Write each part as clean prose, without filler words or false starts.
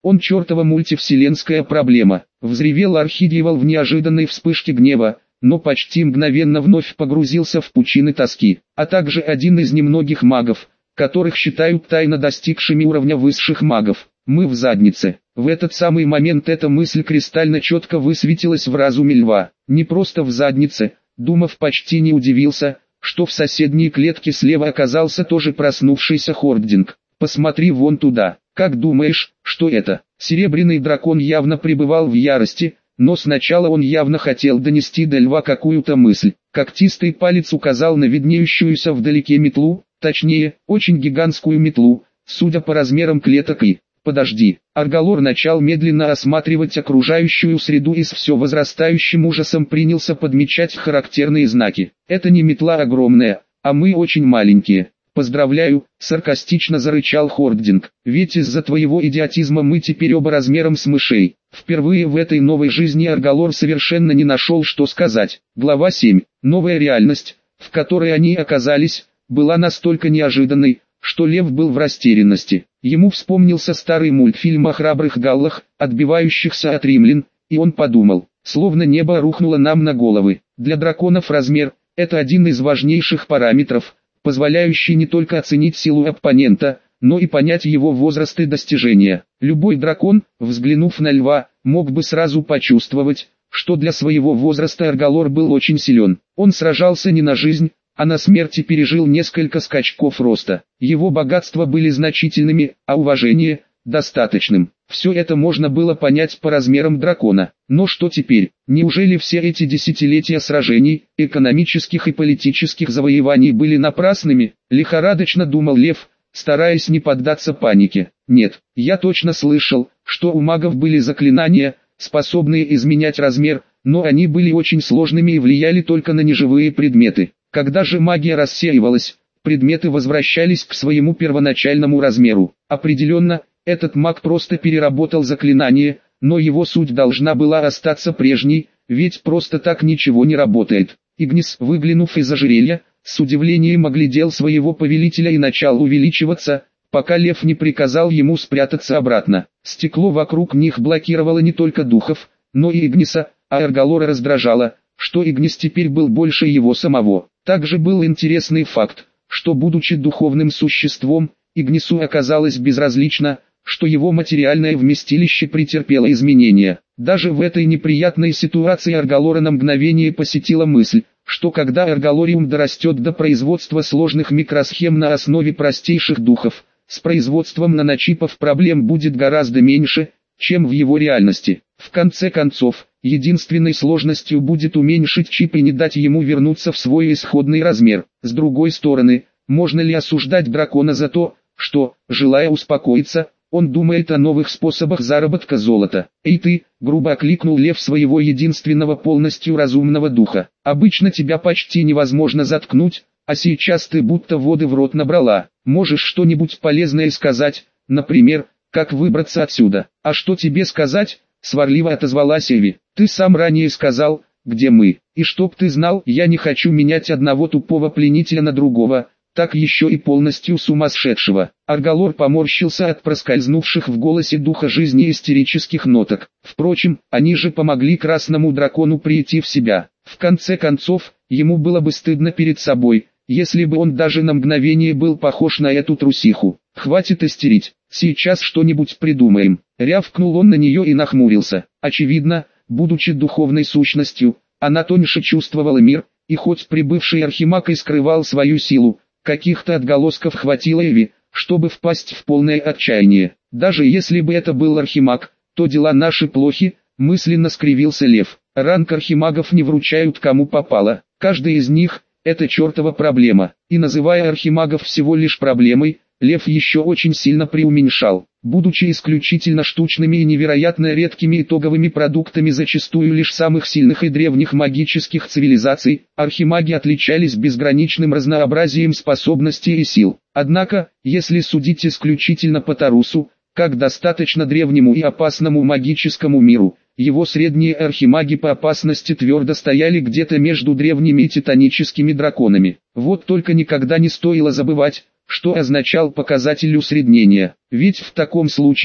Он чертова мультивселенская проблема. Взревел Архидьевол в неожиданной вспышке гнева, но почти мгновенно вновь погрузился в пучины тоски, а также один из немногих магов, которых считают тайно достигшими уровня высших магов. Мы в заднице. В этот самый момент эта мысль кристально четко высветилась в разуме льва. Не просто в заднице, Думов почти не удивился, что в соседней клетке слева оказался тоже проснувшийся Хординг. «Посмотри вон туда. Как думаешь, что это?» Серебряный дракон явно пребывал в ярости, но сначала он явно хотел донести до льва какую-то мысль. Когтистый палец указал на виднеющуюся вдалеке метлу, точнее, очень гигантскую метлу, судя по размерам клеток и... «Подожди». Аргалор начал медленно осматривать окружающую среду и с все возрастающим ужасом принялся подмечать характерные знаки. «Это не метла огромная, а мы очень маленькие». «Поздравляю», — саркастично зарычал Хординг, «ведь из-за твоего идиотизма мы теперь оба размером с мышей». Впервые в этой новой жизни Аргалор совершенно не нашел, что сказать. Глава 7. Новая реальность, в которой они оказались, была настолько неожиданной, что лев был в растерянности. Ему вспомнился старый мультфильм о храбрых галлах, отбивающихся от римлян, и он подумал, словно небо рухнуло нам на головы. Для драконов размер – это один из важнейших параметров, позволяющий не только оценить силу оппонента, но и понять его возраст и достижения. Любой дракон, взглянув на льва, мог бы сразу почувствовать, что для своего возраста Аргалор был очень силен. Он сражался не на жизнь, а на смерти пережил несколько скачков роста. Его богатства были значительными, а уважение – достаточным. Все это можно было понять по размерам дракона. Но что теперь? Неужели все эти десятилетия сражений, экономических и политических завоеваний были напрасными? Лихорадочно думал лев, стараясь не поддаться панике. Нет, я точно слышал, что у магов были заклинания, способные изменять размер, но они были очень сложными и влияли только на неживые предметы. Когда же магия рассеивалась, предметы возвращались к своему первоначальному размеру. Определенно, этот маг просто переработал заклинание, но его суть должна была остаться прежней, ведь просто так ничего не работает. Игнис, выглянув из ожерелья, с удивлением оглядел своего повелителя и начал увеличиваться, пока лев не приказал ему спрятаться обратно. Стекло вокруг них блокировало не только духов, но и Игниса, а Аргалора раздражало, что Игнис теперь был больше его самого. Также был интересный факт, что будучи духовным существом, Игнису оказалось безразлично, что его материальное вместилище претерпело изменения. Даже в этой неприятной ситуации Аргалора на мгновение посетила мысль, что когда Аргалориум дорастет до производства сложных микросхем на основе простейших духов, с производством наночипов проблем будет гораздо меньше, чем в его реальности. В конце концов, единственной сложностью будет уменьшить чип и не дать ему вернуться в свой исходный размер. С другой стороны, можно ли осуждать дракона за то, что, желая успокоиться, он думает о новых способах заработка золота? «Эй ты!» — грубо окликнул лев своего единственного полностью разумного духа. «Обычно тебя почти невозможно заткнуть, а сейчас ты будто воды в рот набрала. Можешь что-нибудь полезное сказать, например, как выбраться отсюда?» «А что тебе сказать?» — сварливо отозвалась Эви. «Ты сам ранее сказал, где мы. И чтоб ты знал, я не хочу менять одного тупого пленителя на другого, так еще и полностью сумасшедшего». Аргалор поморщился от проскользнувших в голосе духа жизни истерических ноток. Впрочем, они же помогли красному дракону прийти в себя. В конце концов, ему было бы стыдно перед собой, если бы он даже на мгновение был похож на эту трусиху. «Хватит истерить, сейчас что-нибудь придумаем», — рявкнул он на нее и нахмурился. Очевидно, будучи духовной сущностью, она тоньше чувствовала мир, и хоть прибывший архимаг и скрывал свою силу, каких-то отголосков хватило Эви, чтобы впасть в полное отчаяние. «Даже если бы это был архимаг, то дела наши плохи», — мысленно скривился лев. «Ранг архимагов не вручают кому попало, каждый из них — это чертова проблема». И называя архимагов всего лишь проблемой, лев еще очень сильно преуменьшал. Будучи исключительно штучными и невероятно редкими итоговыми продуктами зачастую лишь самых сильных и древних магических цивилизаций, архимаги отличались безграничным разнообразием способностей и сил. Однако, если судить исключительно по Тарусу, как достаточно древнему и опасному магическому миру, его средние архимаги по опасности твердо стояли где-то между древними и титаническими драконами. Вот только никогда не стоило забывать, что означал показатель усреднения. Ведь в таком случае,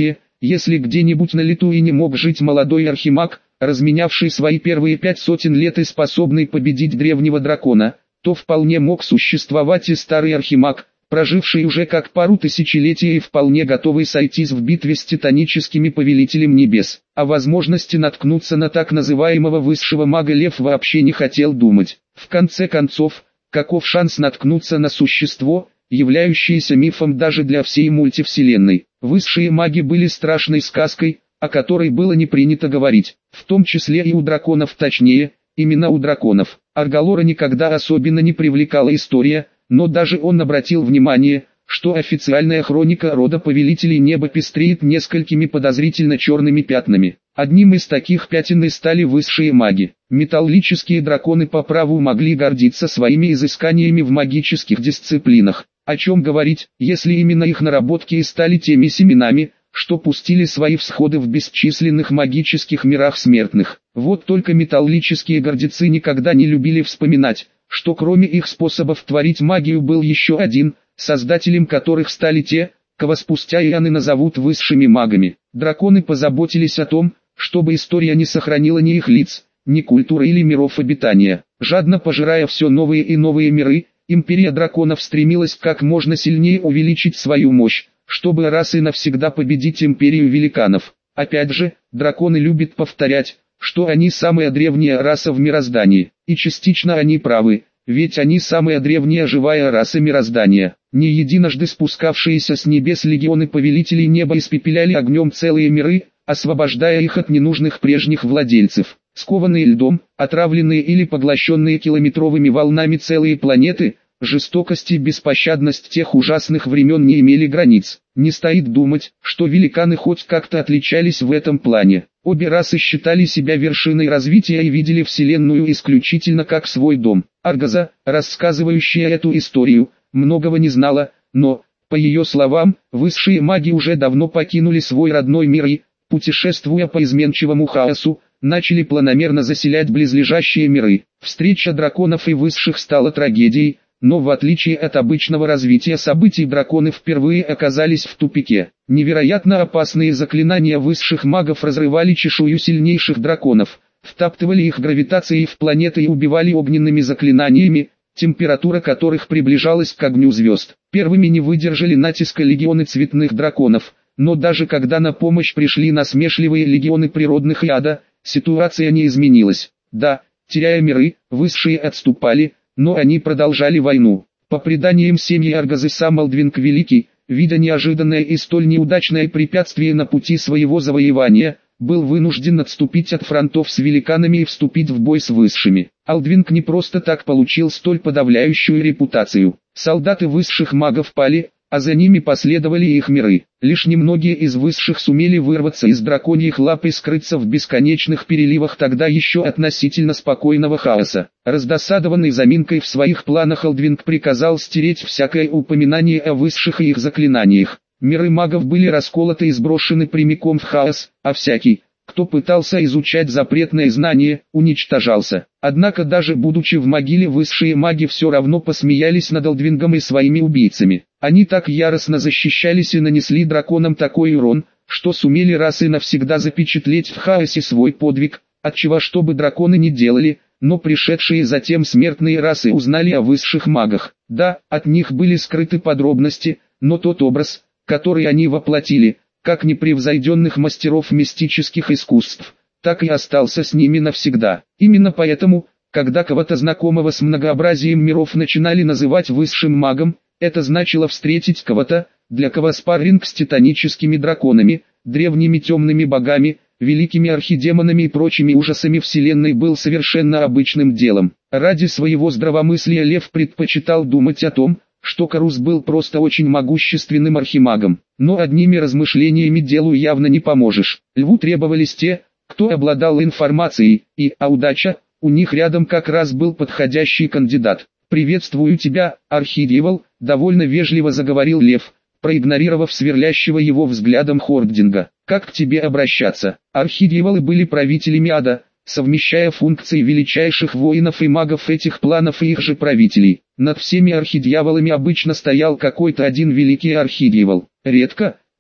Если где-нибудь на лету и не мог жить молодой архимаг, разменявший свои первые 500 лет и способный победить древнего дракона, то вполне мог существовать и старый архимаг, проживший уже как пару тысячелетий и вполне готовый сойтись в битве с титаническими повелителем небес. О возможности наткнуться на так называемого высшего мага Лев вообще не хотел думать. В конце концов, каков шанс наткнуться на существо, являющееся мифом даже для всей мультивселенной? Высшие маги были страшной сказкой, о которой было не принято говорить, в том числе и у драконов, точнее, именно у драконов. Аргалора никогда особенно не привлекала история, но даже он обратил внимание, что официальная хроника рода повелителей неба пестреет несколькими подозрительно черными пятнами. Одним из таких пятен и стали высшие маги. Металлические драконы по праву могли гордиться своими изысканиями в магических дисциплинах. О чем говорить, если именно их наработки и стали теми семенами, что пустили свои всходы в бесчисленных магических мирах смертных. Вот только металлические гордецы никогда не любили вспоминать, что кроме их способов творить магию был еще один, создателем которых стали те, кого спустя ионы назовут высшими магами. Драконы позаботились о том, чтобы история не сохранила ни их лиц, ни культуры или миров обитания. Жадно пожирая все новые и новые миры, империя драконов стремилась как можно сильнее увеличить свою мощь, чтобы раз и навсегда победить империю великанов. Опять же, драконы любят повторять, что они самая древняя раса в мироздании, и частично они правы, ведь они самая древняя живая раса мироздания. Не единожды спускавшиеся с небес легионы повелителей неба испепеляли огнем целые миры, освобождая их от ненужных прежних владельцев. Скованные льдом, отравленные или поглощенные километровыми волнами целые планеты, жестокость и беспощадность тех ужасных времен не имели границ. Не стоит думать, что великаны хоть как-то отличались в этом плане. Обе расы считали себя вершиной развития и видели Вселенную исключительно как свой дом. Аргаза, рассказывающая эту историю, многого не знала, но, по ее словам, высшие маги уже давно покинули свой родной мир и, путешествуя по изменчивому хаосу, начали планомерно заселять близлежащие миры. Встреча драконов и высших стала трагедией, но в отличие от обычного развития событий драконы впервые оказались в тупике. Невероятно опасные заклинания высших магов разрывали чешую сильнейших драконов, втаптывали их гравитацией в планеты и убивали огненными заклинаниями, температура которых приближалась к огню звезд. Первыми не выдержали натиска легионы цветных драконов, но даже когда на помощь пришли насмешливые легионы природных и ада, ситуация не изменилась. Да, теряя миры, высшие отступали, но они продолжали войну. По преданиям семьи Аргазы сам Алдвинг Великий, видя неожиданное и столь неудачное препятствие на пути своего завоевания, был вынужден отступить от фронтов с великанами и вступить в бой с высшими. Алдвинг не просто так получил столь подавляющую репутацию. Солдаты высших магов пали, а за ними последовали их миры. Лишь немногие из высших сумели вырваться из драконьих лап и скрыться в бесконечных переливах тогда еще относительно спокойного хаоса. Раздосадованный заминкой в своих планах Алдвинг приказал стереть всякое упоминание о высших и их заклинаниях. Миры магов были расколоты и сброшены прямиком в хаос, а всякий, кто пытался изучать запретные знания, уничтожался. Однако даже будучи в могиле, высшие маги все равно посмеялись над Алдвингом и своими убийцами. Они так яростно защищались и нанесли драконам такой урон, что сумели раз и навсегда запечатлеть в хаосе свой подвиг, отчего что бы драконы ни делали, но пришедшие затем смертные расы узнали о высших магах. Да, от них были скрыты подробности, но тот образ, который они воплотили, как непревзойденных мастеров мистических искусств, так и остался с ними навсегда. Именно поэтому, когда кого-то знакомого с многообразием миров начинали называть высшим магом, это значило встретить кого-то, для кого спарринг с титаническими драконами, древними темными богами, великими архидемонами и прочими ужасами вселенной был совершенно обычным делом. Ради своего здравомыслия Лев предпочитал думать о том, что Карус был просто очень могущественным архимагом. Но одними размышлениями делу явно не поможешь. Льву требовались те, кто обладал информацией, и, удача, у них рядом как раз был подходящий кандидат. «Приветствую тебя, архидьявол», — довольно вежливо заговорил Лев, проигнорировав сверлящего его взглядом Хординга. «Как к тебе обращаться?» Архидьяволы были правителями ада, совмещая функции величайших воинов и магов этих планов и их же правителей. Над всеми архидьяволами обычно стоял какой-то один великий архидьявол. Редко,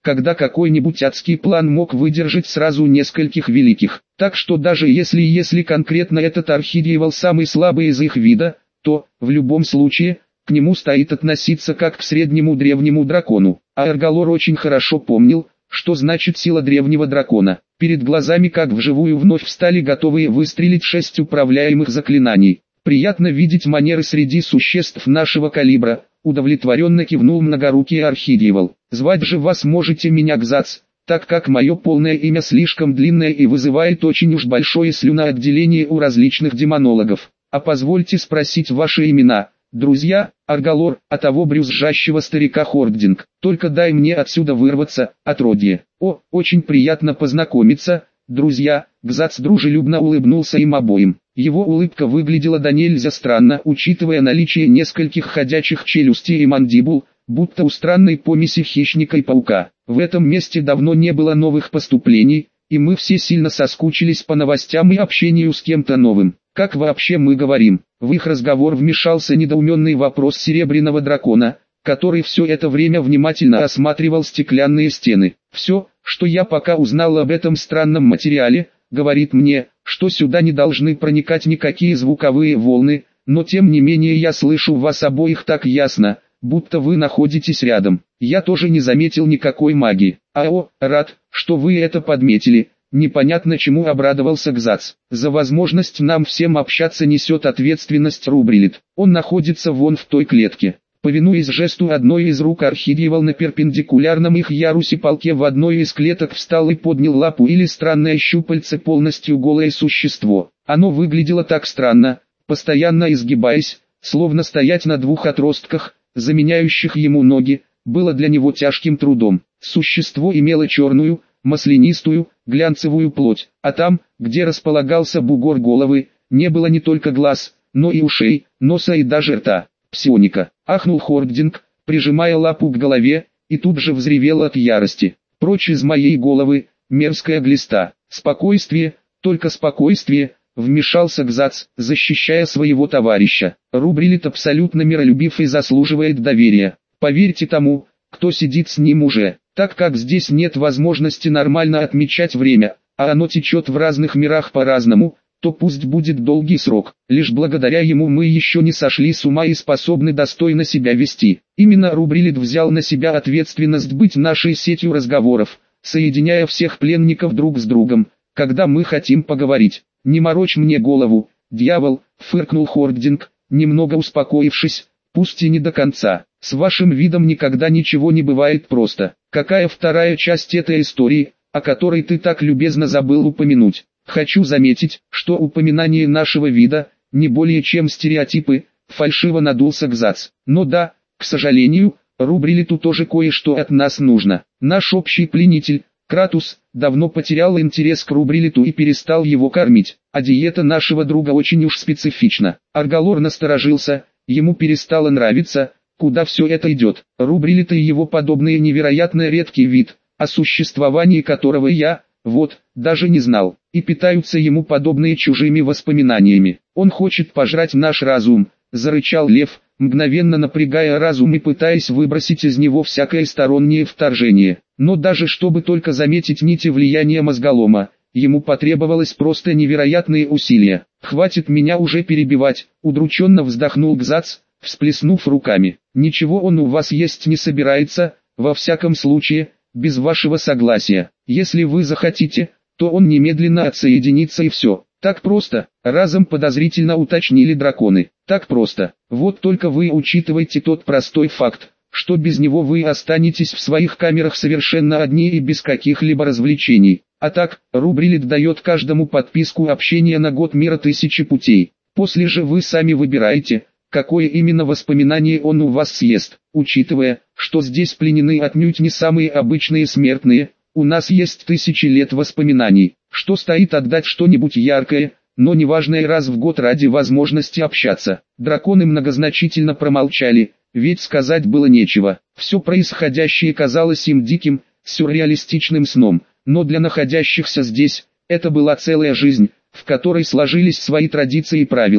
когда какой-нибудь адский план мог выдержать сразу нескольких великих. Так что даже если конкретно этот архидьявол самый слабый из их вида, то, в любом случае, к нему стоит относиться как к среднему древнему дракону. А Аргалор очень хорошо помнил, что значит сила древнего дракона. Перед глазами как вживую вновь встали готовые выстрелить 6 управляемых заклинаний. Приятно видеть манеры среди существ нашего калибра, удовлетворенно кивнул многорукий архидьявол. Звать же вас можете меня Гзац, так как мое полное имя слишком длинное и вызывает очень уж большое слюноотделение у различных демонологов. А позвольте спросить ваши имена, друзья, Аргалор, а того брюзжащего старика Хординг. Только дай мне отсюда вырваться, отродье. О, очень приятно познакомиться, друзья. Гзац дружелюбно улыбнулся им обоим. Его улыбка выглядела до нельзя странно, учитывая наличие нескольких ходячих челюстей и мандибул, будто у странной помеси хищника и паука. В этом месте давно не было новых поступлений, и мы все сильно соскучились по новостям и общению с кем-то новым. Как вообще мы говорим? В их разговор вмешался недоуменный вопрос Серебряного Дракона, который все это время внимательно осматривал стеклянные стены. Все, что я пока узнал об этом странном материале, говорит мне, что сюда не должны проникать никакие звуковые волны, но тем не менее я слышу вас обоих так ясно, будто вы находитесь рядом. Я тоже не заметил никакой магии. Рад, что вы это подметили. Непонятно чему обрадовался Гзац. За возможность нам всем общаться несет ответственность Рубрилит. Он находится вон в той клетке. Повинуясь жесту одной из рук архидьявол на перпендикулярном их ярусе полке в одной из клеток встал и поднял лапу или странное щупальце полностью голое существо. Оно выглядело так странно, постоянно изгибаясь, словно стоять на двух отростках, заменяющих ему ноги, было для него тяжким трудом. Существо имело черную, маслянистую, глянцевую плоть, а там, где располагался бугор головы, не было не только глаз, но и ушей, носа и даже рта. Псионика, ахнул Хординг, прижимая лапу к голове, и тут же взревел от ярости. Прочь из моей головы, мерзкая глиста. Спокойствие, только спокойствие, вмешался Гзац, защищая своего товарища. Рубрилит абсолютно миролюбив и заслуживает доверия. Поверьте тому, кто сидит с ним уже, так как здесь нет возможности нормально отмечать время, а оно течет в разных мирах по-разному, то пусть будет долгий срок. Лишь благодаря ему мы еще не сошли с ума и способны достойно себя вести. Именно Рубрилит взял на себя ответственность быть нашей сетью разговоров, соединяя всех пленников друг с другом, когда мы хотим поговорить. «Не морочь мне голову, дьявол», — фыркнул Хординг, немного успокоившись, пусть и не до конца. «С вашим видом никогда ничего не бывает просто. Какая вторая часть этой истории, о которой ты так любезно забыл упомянуть?» «Хочу заметить, что упоминание нашего вида, не более чем стереотипы», — фальшиво надулся Гзац. «Но да, к сожалению, Рубрилиту тоже кое-что от нас нужно. Наш общий пленитель, Кратус, давно потерял интерес к Рубрилиту и перестал его кормить, а диета нашего друга очень уж специфична». Аргалор насторожился, ему перестало нравиться, куда все это идет. Рубрилит и его подобные невероятно редкий вид, о существовании которого я, даже не знал, и питаются ему подобные чужими воспоминаниями. «Он хочет пожрать наш разум», — зарычал лев, мгновенно напрягая разум и пытаясь выбросить из него всякое стороннее вторжение. Но даже чтобы только заметить нити влияния мозголома, ему потребовалось просто невероятные усилия. «Хватит меня уже перебивать», — удрученно вздохнул Гзац, всплеснув руками. «Ничего он у вас есть не собирается, во всяком случае, без вашего согласия. Если вы захотите, то он немедленно отсоединится и все. Так просто», — разом подозрительно уточнили драконы. «Так просто. Вот только вы учитывайте тот простой факт, что без него вы останетесь в своих камерах совершенно одни и без каких-либо развлечений. А так, Рубрилит дает каждому подписку общения на год мира 1000 путей. После же вы сами выбираете, какое именно воспоминание он у вас съест. Учитывая, что здесь пленены отнюдь не самые обычные смертные, у нас есть 1000 лет воспоминаний, что стоит отдать что-нибудь яркое, но неважное раз в год ради возможности общаться». Драконы многозначительно промолчали, ведь сказать было нечего. Все происходящее казалось им диким, сюрреалистичным сном, но для находящихся здесь, это была целая жизнь, в которой сложились свои традиции и правила.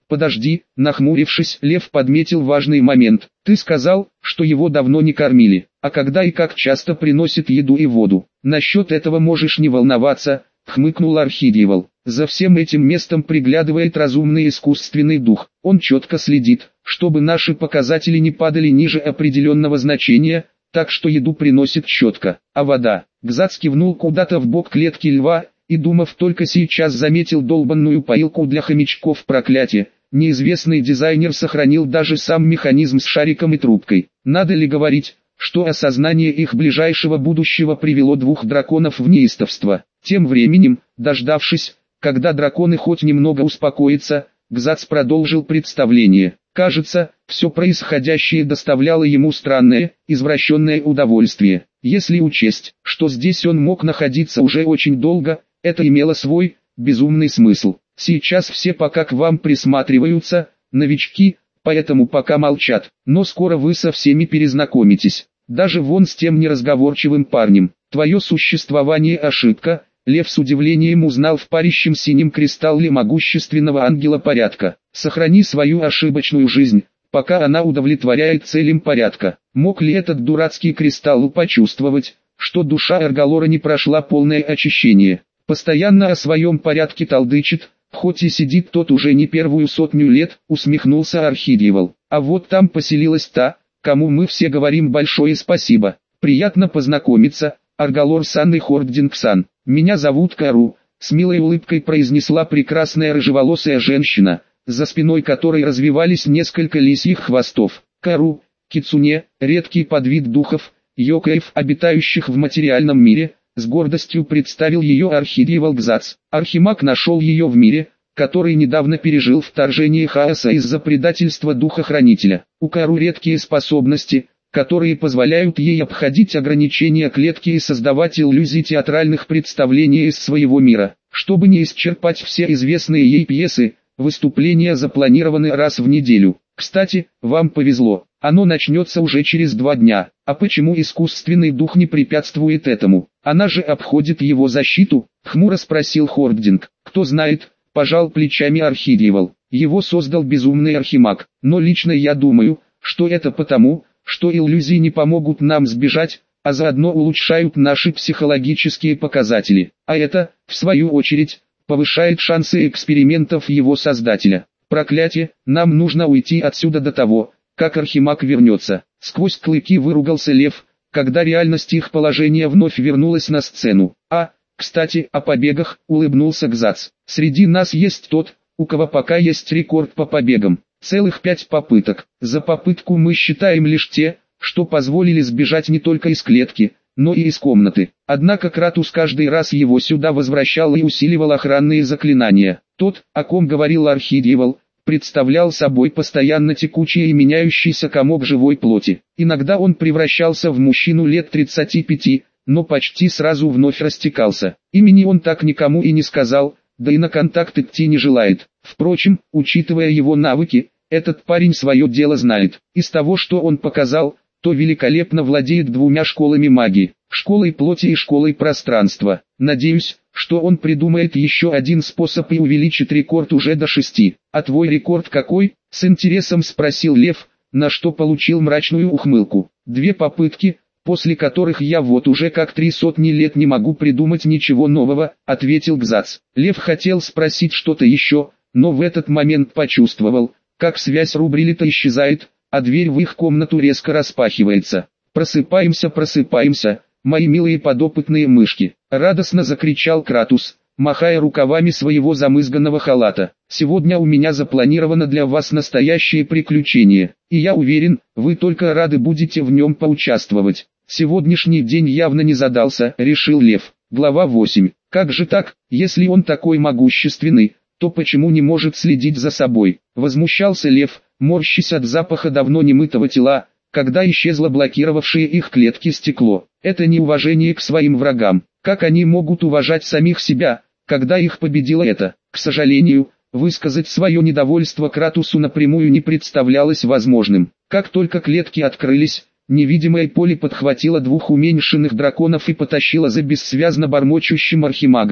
Подожди, нахмурившись, Лев подметил важный момент. Ты сказал, что его давно не кормили, а когда и как часто приносит еду и воду. Насчет этого можешь не волноваться, хмыкнул Архидьевол. За всем этим местом приглядывает разумный искусственный дух. Он четко следит, чтобы наши показатели не падали ниже определенного значения, так что еду приносит четко. А вода? Гзац кивнул куда-то в бок клетки льва, и думав только сейчас заметил долбанную поилку для хомячков. Проклятие. Неизвестный дизайнер сохранил даже сам механизм с шариком и трубкой. Надо ли говорить, что осознание их ближайшего будущего привело двух драконов в неистовство. Тем временем, дождавшись, когда драконы хоть немного успокоятся, Гзац продолжил представление. Кажется, все происходящее доставляло ему странное, извращенное удовольствие. Если учесть, что здесь он мог находиться уже очень долго, это имело свой, безумный смысл. Сейчас все пока к вам присматриваются, новички, поэтому пока молчат, но скоро вы со всеми перезнакомитесь. Даже вон с тем неразговорчивым парнем. Твое существование ошибка. Лев с удивлением узнал в парящем синем кристалле могущественного ангела порядка. Сохрани свою ошибочную жизнь, пока она удовлетворяет целям порядка. Мог ли этот дурацкий кристалл почувствовать, что душа Эрголора не прошла полное очищение? Постоянно о своем порядке толдычит, хоть и сидит тот уже не первую сотню лет, усмехнулся Архидьевол. А вот там поселилась та, кому мы все говорим большое спасибо. Приятно познакомиться, Арголор-сан и Хординг-сан. Меня зовут Кару, с милой улыбкой произнесла прекрасная рыжеволосая женщина, за спиной которой развивались несколько лисьих хвостов. Кару, кицуне, редкий подвид духов, йокаев, обитающих в материальном мире, с гордостью представил ее Архидьевол Гзац. Архимаг нашел ее в мире, который недавно пережил вторжение хаоса из-за предательства духа-хранителя. У Кару редкие способности, которые позволяют ей обходить ограничения клетки и создавать иллюзии театральных представлений из своего мира. Чтобы не исчерпать все известные ей пьесы, выступления запланированы раз в неделю. Кстати, вам повезло, оно начнется уже через 2 дня. А почему искусственный дух не препятствует этому? Она же обходит его защиту, хмуро спросил Хординг. Кто знает, пожал плечами Архидьевол. Его создал безумный архимаг, но лично я думаю, что это потому, что иллюзии не помогут нам сбежать, а заодно улучшают наши психологические показатели. А это, в свою очередь, повышает шансы экспериментов его создателя. Проклятие, нам нужно уйти отсюда до того, как архимаг вернется. Сквозь клыки выругался Лев, когда реальность их положения вновь вернулась на сцену. Кстати, о побегах, улыбнулся Гзац. Среди нас есть тот, у кого пока есть рекорд по побегам. Целых 5 попыток. За попытку мы считаем лишь те, что позволили сбежать не только из клетки, но и из комнаты. Однако Кратус каждый раз его сюда возвращал и усиливал охранные заклинания. Тот, о ком говорил Архидьевол, представлял собой постоянно текучий и меняющийся комок живой плоти. Иногда он превращался в мужчину лет 35, но почти сразу вновь растекался. Имени он так никому и не сказал, да и на контакт идти не желает. Впрочем, учитывая его навыки, этот парень свое дело знает. Из того, что он показал, то великолепно владеет 2 школами магии, школой плоти и школой пространства. Надеюсь, что он придумает еще один способ и увеличит рекорд уже до 6. А твой рекорд какой? С интересом спросил Лев, на что получил мрачную ухмылку. 2 попытки, после которых я вот уже как 300 лет не могу придумать ничего нового, ответил Гзац. Лев хотел спросить что-то еще, но в этот момент почувствовал, как связь Рубрилита исчезает, а дверь в их комнату резко распахивается. «Просыпаемся, просыпаемся, мои милые подопытные мышки!» — радостно закричал Кратус, махая рукавами своего замызганного халата. «Сегодня у меня запланировано для вас настоящее приключение, и я уверен, вы только рады будете в нем поучаствовать. Сегодняшний день явно не задался», — решил Лев. Глава 8. Как же так, если он такой могущественный, то почему не может следить за собой? Возмущался Лев, морщась от запаха давно немытого тела, когда исчезло блокировавшее их клетки стекло. Это неуважение к своим врагам. Как они могут уважать самих себя, когда их победило это? К сожалению, высказать свое недовольство Кратусу напрямую не представлялось возможным. Как только клетки открылись, невидимое поле подхватило 2 уменьшенных драконов и потащило за бессвязно бормочущим архимагом.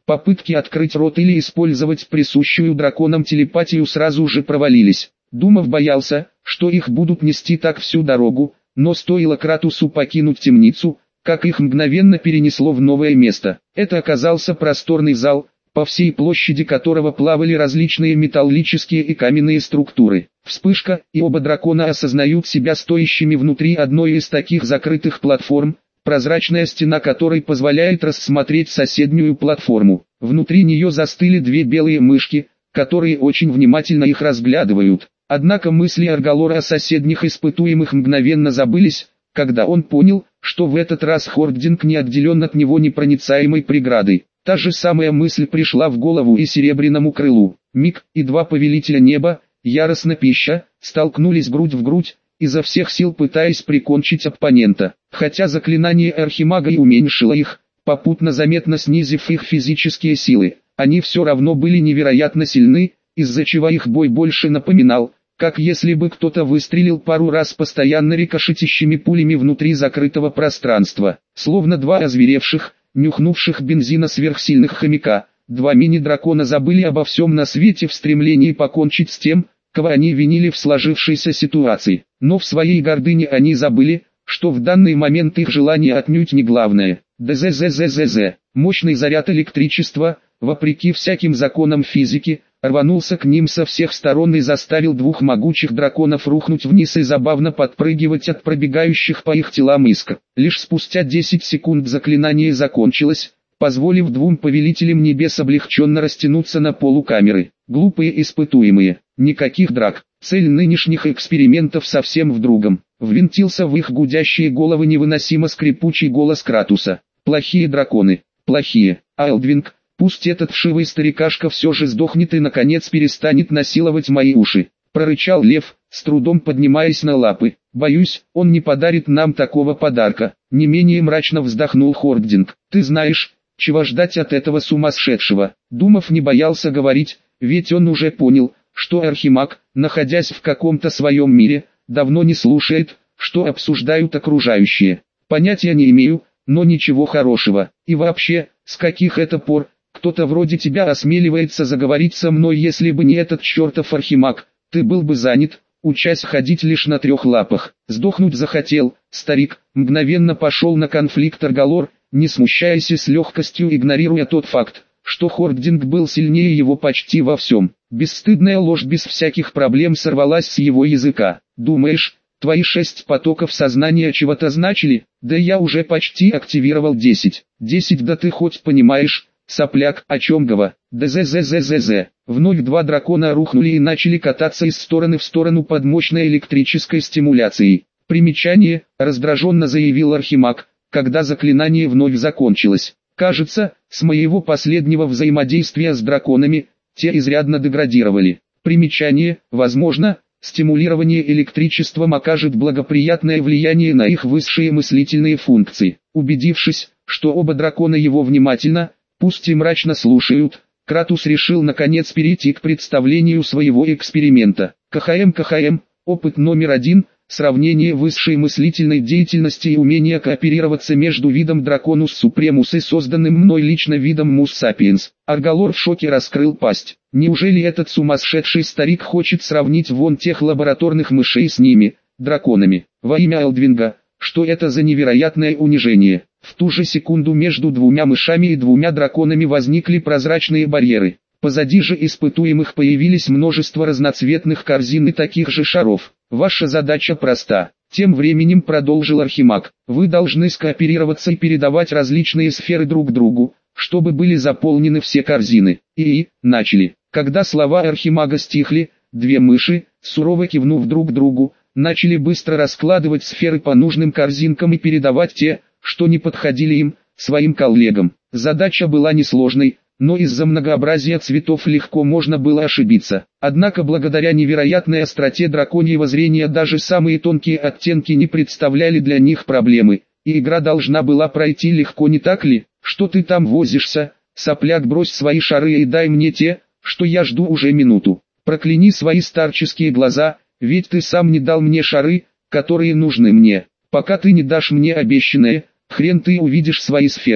Попытки открыть рот или использовать присущую драконам телепатию сразу же провалились. Думав боялся, что их будут нести так всю дорогу, но стоило Кратусу покинуть темницу, как их мгновенно перенесло в новое место. Это оказался просторный зал, по всей площади которого плавали различные металлические и каменные структуры. Вспышка, и оба дракона осознают себя стоящими внутри одной из таких закрытых платформ, прозрачная стена которой позволяет рассмотреть соседнюю платформу. Внутри нее застыли две белые мышки, которые очень внимательно их разглядывают. Однако мысли Аргалора о соседних испытуемых мгновенно забылись, когда он понял, что в этот раз Хординг не отделен от него непроницаемой преградой. Та же самая мысль пришла в голову и Серебряному Крылу. Миг, и два повелителя неба, яростно пища, столкнулись грудь в грудь, изо всех сил пытаясь прикончить оппонента. Хотя заклинание Архимага и уменьшило их, попутно заметно снизив их физические силы, они все равно были невероятно сильны, из-за чего их бой больше напоминал, как если бы кто-то выстрелил пару раз постоянно рикошетящими пулями внутри закрытого пространства. Словно два озверевших, нюхнувших бензина сверхсильных хомяка, два мини-дракона забыли обо всем на свете в стремлении покончить с тем, кого они винили в сложившейся ситуации. Но в своей гордыне они забыли, что в данный момент их желание отнюдь не главное. ДЗЗЗЗЗ. Мощный заряд электричества, вопреки всяким законам физики, рванулся к ним со всех сторон и заставил двух могучих драконов рухнуть вниз и забавно подпрыгивать от пробегающих по их телам искр. Лишь спустя 10 секунд заклинание закончилось, позволив двум повелителям небес облегченно растянуться на полу камеры. Глупые испытуемые, никаких драк. Цель нынешних экспериментов совсем в другом. Ввинтился в их гудящие головы невыносимо скрипучий голос Кратуса. Плохие драконы, плохие. Элдвинг, пусть этот вшивый старикашка все же сдохнет и наконец перестанет насиловать мои уши. Прорычал лев, с трудом поднимаясь на лапы. Боюсь, он не подарит нам такого подарка. Не менее мрачно вздохнул Хординг. Ты знаешь, чего ждать от этого сумасшедшего. Думав, не боялся говорить, ведь он уже понял, что Архимаг, находясь в каком-то своем мире, давно не слушает, что обсуждают окружающие. Понятия не имею, но ничего хорошего. И вообще, с каких это пор, кто-то вроде тебя осмеливается заговорить со мной, если бы не этот чертов Архимаг, ты был бы занят, учась ходить лишь на 3 лапах. Сдохнуть захотел, старик, мгновенно пошел на конфликт Аргалор, не смущаясь и с легкостью игнорируя тот факт, что Хординг был сильнее его почти во всем. Бесстыдная ложь без всяких проблем сорвалась с его языка. Думаешь, твои 6 потоков сознания чего-то значили? Да я уже почти активировал 10. 10, да ты хоть понимаешь, сопляк, о чем гова? ДЗЗЗЗЗ. Вновь 2 дракона рухнули и начали кататься из стороны в сторону под мощной электрической стимуляцией. Примечание, раздраженно заявил Архимаг, когда заклинание вновь закончилось. Кажется, с моего последнего взаимодействия с драконами, те изрядно деградировали. Примечание, возможно, стимулирование электричеством окажет благоприятное влияние на их высшие мыслительные функции. Убедившись, что оба дракона его внимательно, пусть и мрачно слушают, Кратус решил наконец перейти к представлению своего эксперимента. КХМ, опыт номер 1. Сравнение высшей мыслительной деятельности и умения кооперироваться между видом Драконус Супремус и созданным мной лично видом Мус Сапиенс. Аргалор в шоке раскрыл пасть. Неужели этот сумасшедший старик хочет сравнить вон тех лабораторных мышей с ними, драконами? Во имя Элдвинга, что это за невероятное унижение? В ту же секунду между 2 мышами и 2 драконами возникли прозрачные барьеры. Позади же испытуемых появились множество разноцветных корзин и таких же шаров. Ваша задача проста. Тем временем продолжил Архимаг. Вы должны скооперироваться и передавать различные сферы друг другу, чтобы были заполнены все корзины. Начали. Когда слова Архимага стихли, 2 мыши, сурово кивнув друг другу, начали быстро раскладывать сферы по нужным корзинкам и передавать те, что не подходили им, своим коллегам. Задача была несложной, но из-за многообразия цветов легко можно было ошибиться. Однако благодаря невероятной остроте драконьего зрения даже самые тонкие оттенки не представляли для них проблемы, и игра должна была пройти легко, не так ли? Что ты там возишься, сопляк, брось свои шары и дай мне те, что я жду уже минуту. Прокляни свои старческие глаза, ведь ты сам не дал мне шары, которые нужны мне. Пока ты не дашь мне обещанное, хрен ты увидишь свои сферы.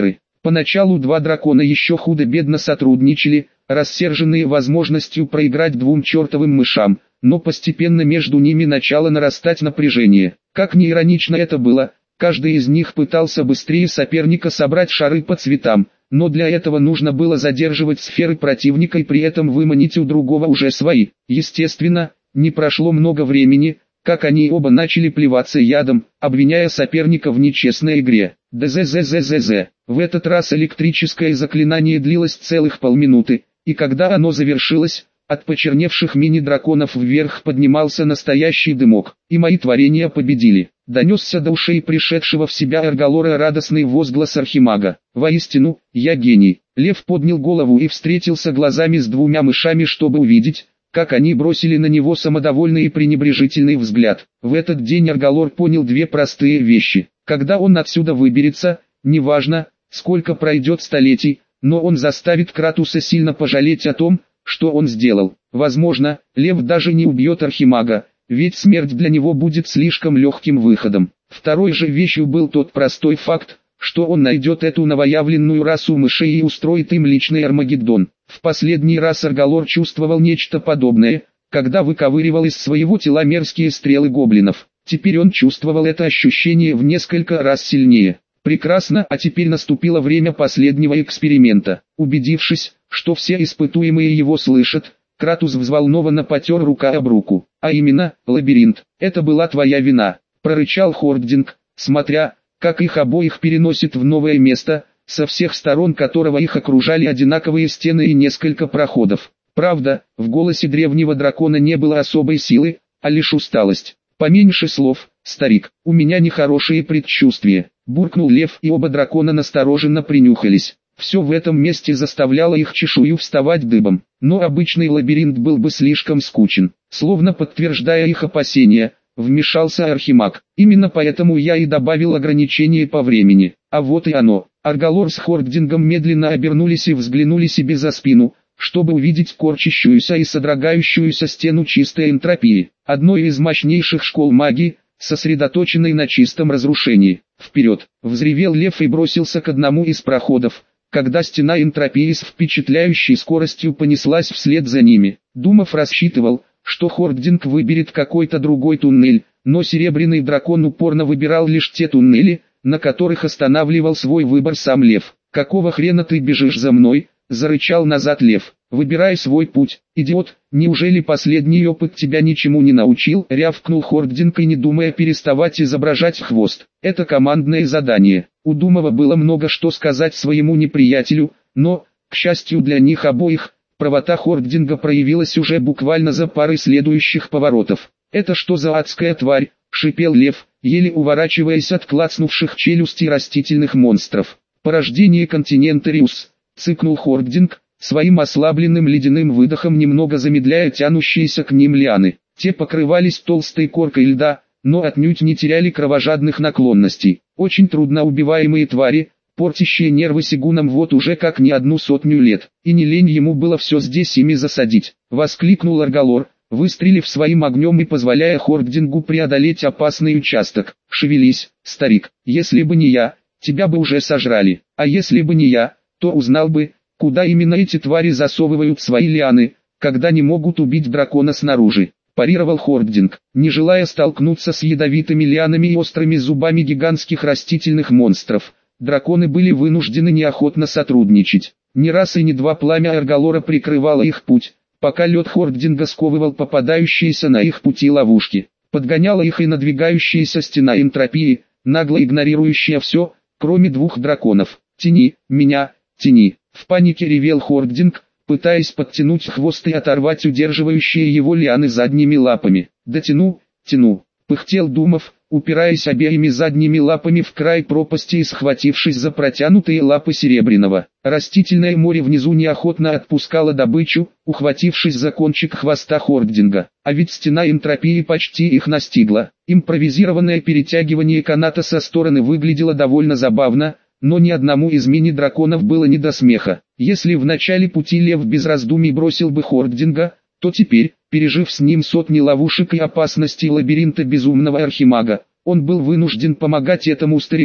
Поначалу два дракона еще худо-бедно сотрудничали, рассерженные возможностью проиграть двум чертовым мышам, но постепенно между ними начало нарастать напряжение. Как ни иронично это было, каждый из них пытался быстрее соперника собрать шары по цветам, но для этого нужно было задерживать сферы противника и при этом выманить у другого уже свои. Естественно, не прошло много времени, как они оба начали плеваться ядом, обвиняя соперника в нечестной игре. ДЗЗЗЗЗ. В этот раз электрическое заклинание длилось целых полминуты, и когда оно завершилось, от почерневших мини-драконов вверх поднимался настоящий дымок, и мои творения победили. Донесся до ушей пришедшего в себя Эрголора радостный возглас архимага. Воистину, я гений. Лев поднял голову и встретился глазами с двумя мышами, чтобы увидеть, как они бросили на него самодовольный и пренебрежительный взгляд. В этот день Эрголор понял две простые вещи. Когда он отсюда выберется, неважно, сколько пройдет столетий, но он заставит Кратуса сильно пожалеть о том, что он сделал. Возможно, Лев даже не убьет архимага, ведь смерть для него будет слишком легким выходом. Второй же вещью был тот простой факт, что он найдет эту новоявленную расу мышей и устроит им личный Армагеддон. В последний раз Эрголор чувствовал нечто подобное, когда выковыривал из своего тела мерзкие стрелы гоблинов. Теперь он чувствовал это ощущение в несколько раз сильнее. Прекрасно, а теперь наступило время последнего эксперимента. Убедившись, что все испытуемые его слышат, Кратус взволнованно потер рука об руку. А именно, лабиринт. Это была твоя вина, прорычал Хординг, смотря, как их обоих переносит в новое место, со всех сторон которого их окружали одинаковые стены и несколько проходов. Правда, в голосе древнего дракона не было особой силы, а лишь усталость. «Поменьше слов, старик, у меня нехорошие предчувствия», — буркнул Лев, и оба дракона настороженно принюхались. Все в этом месте заставляло их чешую вставать дыбом, но обычный лабиринт был бы слишком скучен. Словно подтверждая их опасения, вмешался архимаг. «Именно поэтому я и добавил ограничение по времени. А вот и оно». Эрголор с Хордингом медленно обернулись и взглянули себе за спину, чтобы увидеть корчащуюся и содрогающуюся стену чистой энтропии, одной из мощнейших школ магии, сосредоточенной на чистом разрушении. «Вперед!» — взревел Лев и бросился к одному из проходов, когда стена энтропии с впечатляющей скоростью понеслась вслед за ними. Думав, рассчитывал, что Хординг выберет какой-то другой туннель, но серебряный дракон упорно выбирал лишь те туннели, на которых останавливал свой выбор сам Лев. «Какого хрена ты бежишь за мной?» — зарычал назад Лев. «Выбирай свой путь, идиот, неужели последний опыт тебя ничему не научил?» — рявкнул Хординг и не думая переставать изображать хвост. «Это командное задание». У Думова было много что сказать своему неприятелю, но, к счастью для них обоих, правота Хординга проявилась уже буквально за парой следующих поворотов. «Это что за адская тварь?» — шипел Лев, еле уворачиваясь от клацнувших челюстей растительных монстров. «Порождение континента Риус», — цыкнул Хординг, своим ослабленным ледяным выдохом немного замедляя тянущиеся к ним лианы. Те покрывались толстой коркой льда, но отнюдь не теряли кровожадных наклонностей. Очень трудноубиваемые твари, портящие нервы сигунам вот уже как не 100 лет, и не лень ему было все здесь ими засадить. Воскликнул Эрголор, выстрелив своим огнем и позволяя Хордингу преодолеть опасный участок. «Шевелись, старик, если бы не я, тебя бы уже сожрали, а если бы не я, то узнал бы, куда именно эти твари засовывают свои лианы, когда не могут убить дракона снаружи», — парировал Хординг, не желая столкнуться с ядовитыми лианами и острыми зубами гигантских растительных монстров. Драконы были вынуждены неохотно сотрудничать. Ни раз и ни два пламя Эрголора прикрывало их путь, пока лед Хординга сковывал попадающиеся на их пути ловушки. Подгоняла их и надвигающаяся стена энтропии, нагло игнорирующая все, кроме двух драконов. «Тяни, меня, тяни!» — в панике ревел Хординг, пытаясь подтянуть хвост и оторвать удерживающие его лианы задними лапами. «Дотяну, тяну!» — пыхтел Думов, упираясь обеими задними лапами в край пропасти и схватившись за протянутые лапы Серебряного. Растительное море внизу неохотно отпускало добычу, ухватившись за кончик хвоста Хординга. А ведь стена энтропии почти их настигла. Импровизированное перетягивание каната со стороны выглядело довольно забавно, но ни одному из мини-драконов было не до смеха. Если в начале пути Лев без раздумий бросил бы Хординга, то теперь, пережив с ним сотни ловушек и опасностей лабиринта безумного архимага, он был вынужден помогать этому старику,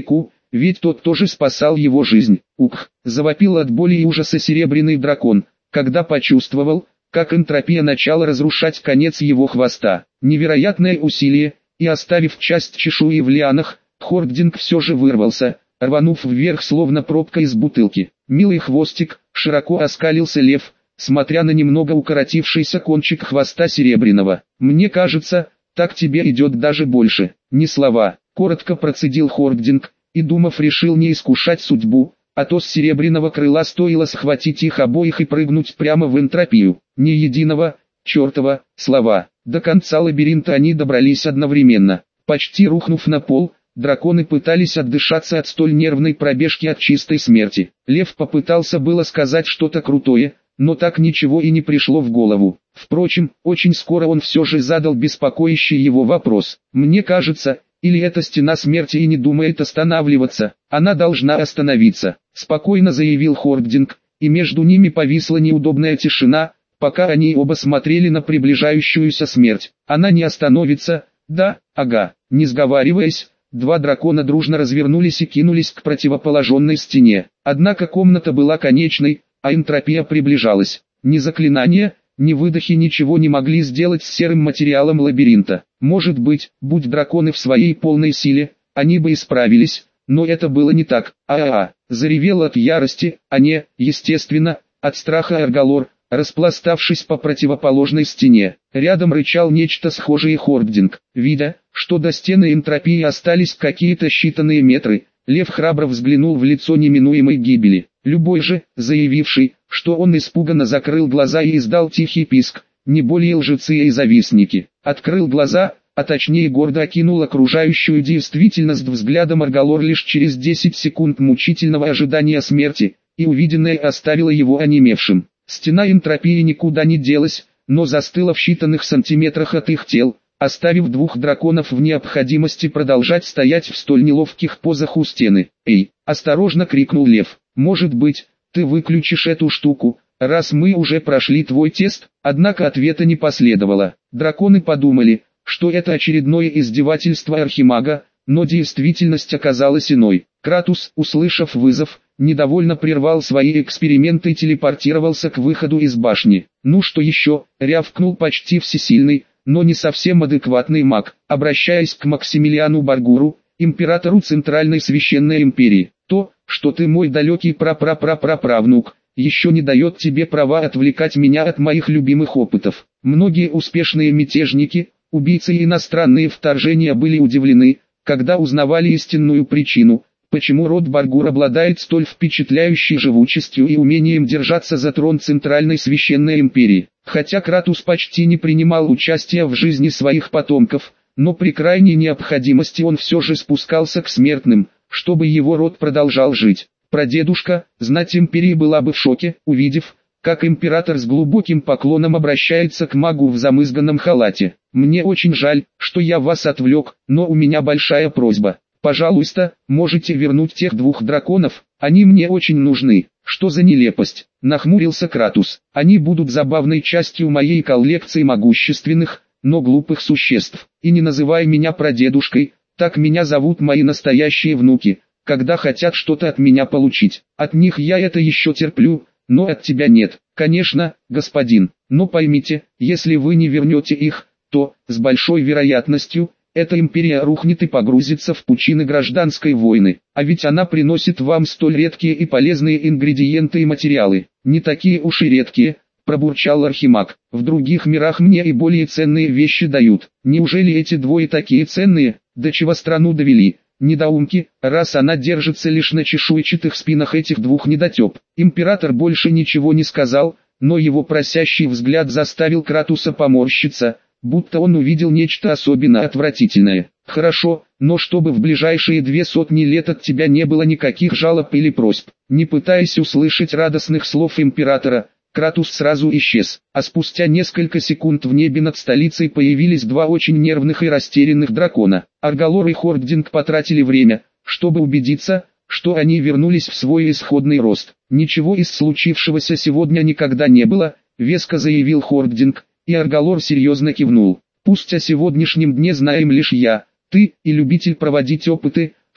ведь тот тоже спасал его жизнь. Ух, завопил от боли и ужаса серебряный дракон, когда почувствовал, как энтропия начала разрушать конец его хвоста. Невероятное усилие, и оставив часть чешуи в лианах, Хоркдинг все же вырвался, рванув вверх словно пробка из бутылки. Милый хвостик, широко оскалился лев, смотря на немного укоротившийся кончик хвоста серебряного. «Мне кажется, так тебе идет даже больше». «Не слова», — коротко процедил Хоркдинг, и думав решил не искушать судьбу, а то с серебряного крыла стоило схватить их обоих и прыгнуть прямо в энтропию. Ни единого, чертова, слова. До конца лабиринта они добрались одновременно. Почти рухнув на пол, драконы пытались отдышаться от столь нервной пробежки от чистой смерти. Лев попытался было сказать что-то крутое, но так ничего и не пришло в голову. Впрочем, очень скоро он все же задал беспокоящий его вопрос. «Мне кажется, или эта стена смерти и не думает останавливаться, она должна остановиться», спокойно заявил Хоркдинг, и между ними повисла неудобная тишина, пока они оба смотрели на приближающуюся смерть. «Она не остановится, да, ага». Не сговариваясь, два дракона дружно развернулись и кинулись к противоположной стене. Однако комната была конечной, а энтропия приближалась. Ни заклинания, ни выдохи ничего не могли сделать с серым материалом лабиринта. Может быть, будь драконы в своей полной силе, они бы исправились, но это было не так. Заревел от ярости, а не, естественно, от страха Аргалор, распластавшись по противоположной стене. Рядом рычал нечто схожее Хоркдинг. Видя, что до стены энтропии остались какие-то считанные метры, лев храбро взглянул в лицо неминуемой гибели. Любой же, заявивший, что он испуганно закрыл глаза и издал тихий писк, не более лжецы и завистники. Открыл глаза, а точнее гордо окинул окружающую действительность взглядом Аргалор лишь через 10 секунд мучительного ожидания смерти, и увиденное оставило его онемевшим. Стена энтропии никуда не делась, но застыла в считанных сантиметрах от их тел, оставив двух драконов в необходимости продолжать стоять в столь неловких позах у стены. «Эй!» – осторожно крикнул лев. «Может быть, ты выключишь эту штуку, раз мы уже прошли твой тест?» Однако ответа не последовало. Драконы подумали, что это очередное издевательство архимага, но действительность оказалась иной. Кратус, услышав вызов, недовольно прервал свои эксперименты и телепортировался к выходу из башни. «Ну что еще?» – рявкнул почти всесильный, но не совсем адекватный маг, обращаясь к Максимилиану Баргуру, императору Центральной Священной Империи. «То, что ты мой далекий прапрапрапраправнук, еще не дает тебе права отвлекать меня от моих любимых опытов». Многие успешные мятежники, убийцы и иностранные вторжения были удивлены, когда узнавали истинную причину, почему род Баргур обладает столь впечатляющей живучестью и умением держаться за трон Центральной Священной Империи. Хотя Кратус почти не принимал участия в жизни своих потомков, но при крайней необходимости он все же спускался к смертным, чтобы его род продолжал жить. Прадедушка, знать Империи, была бы в шоке, увидев, как император с глубоким поклоном обращается к магу в замызганном халате. «Мне очень жаль, что я вас отвлек, но у меня большая просьба. Пожалуйста, можете вернуть тех двух драконов, они мне очень нужны». «Что за нелепость?» – нахмурился Кратус. «Они будут забавной частью моей коллекции могущественных, но глупых существ. И не называй меня прадедушкой, так меня зовут мои настоящие внуки, когда хотят что-то от меня получить. От них я это еще терплю, но от тебя нет». «Конечно, господин, но поймите, если вы не вернете их, то, с большой вероятностью, эта империя рухнет и погрузится в пучины гражданской войны, а ведь она приносит вам столь редкие и полезные ингредиенты и материалы». «Не такие уж и редкие», – пробурчал архимаг. «В других мирах мне и более ценные вещи дают. Неужели эти двое такие ценные? До чего страну довели? Недоумки, раз она держится лишь на чешуйчатых спинах этих двух недотеп». Император больше ничего не сказал, но его просящий взгляд заставил Кратуса поморщиться, будто он увидел нечто особенно отвратительное. «Хорошо, но чтобы в ближайшие 200 лет от тебя не было никаких жалоб или просьб». Не пытаясь услышать радостных слов императора, Кратус сразу исчез, а спустя несколько секунд в небе над столицей появились два очень нервных и растерянных дракона. Аргалор и Хоркдинг потратили время, чтобы убедиться, что они вернулись в свой исходный рост. «Ничего из случившегося сегодня никогда не было», — веско заявил Хоркдинг, и Аргалор серьезно кивнул. «Пусть о сегодняшнем дне знаем лишь я, ты и любитель проводить опыты,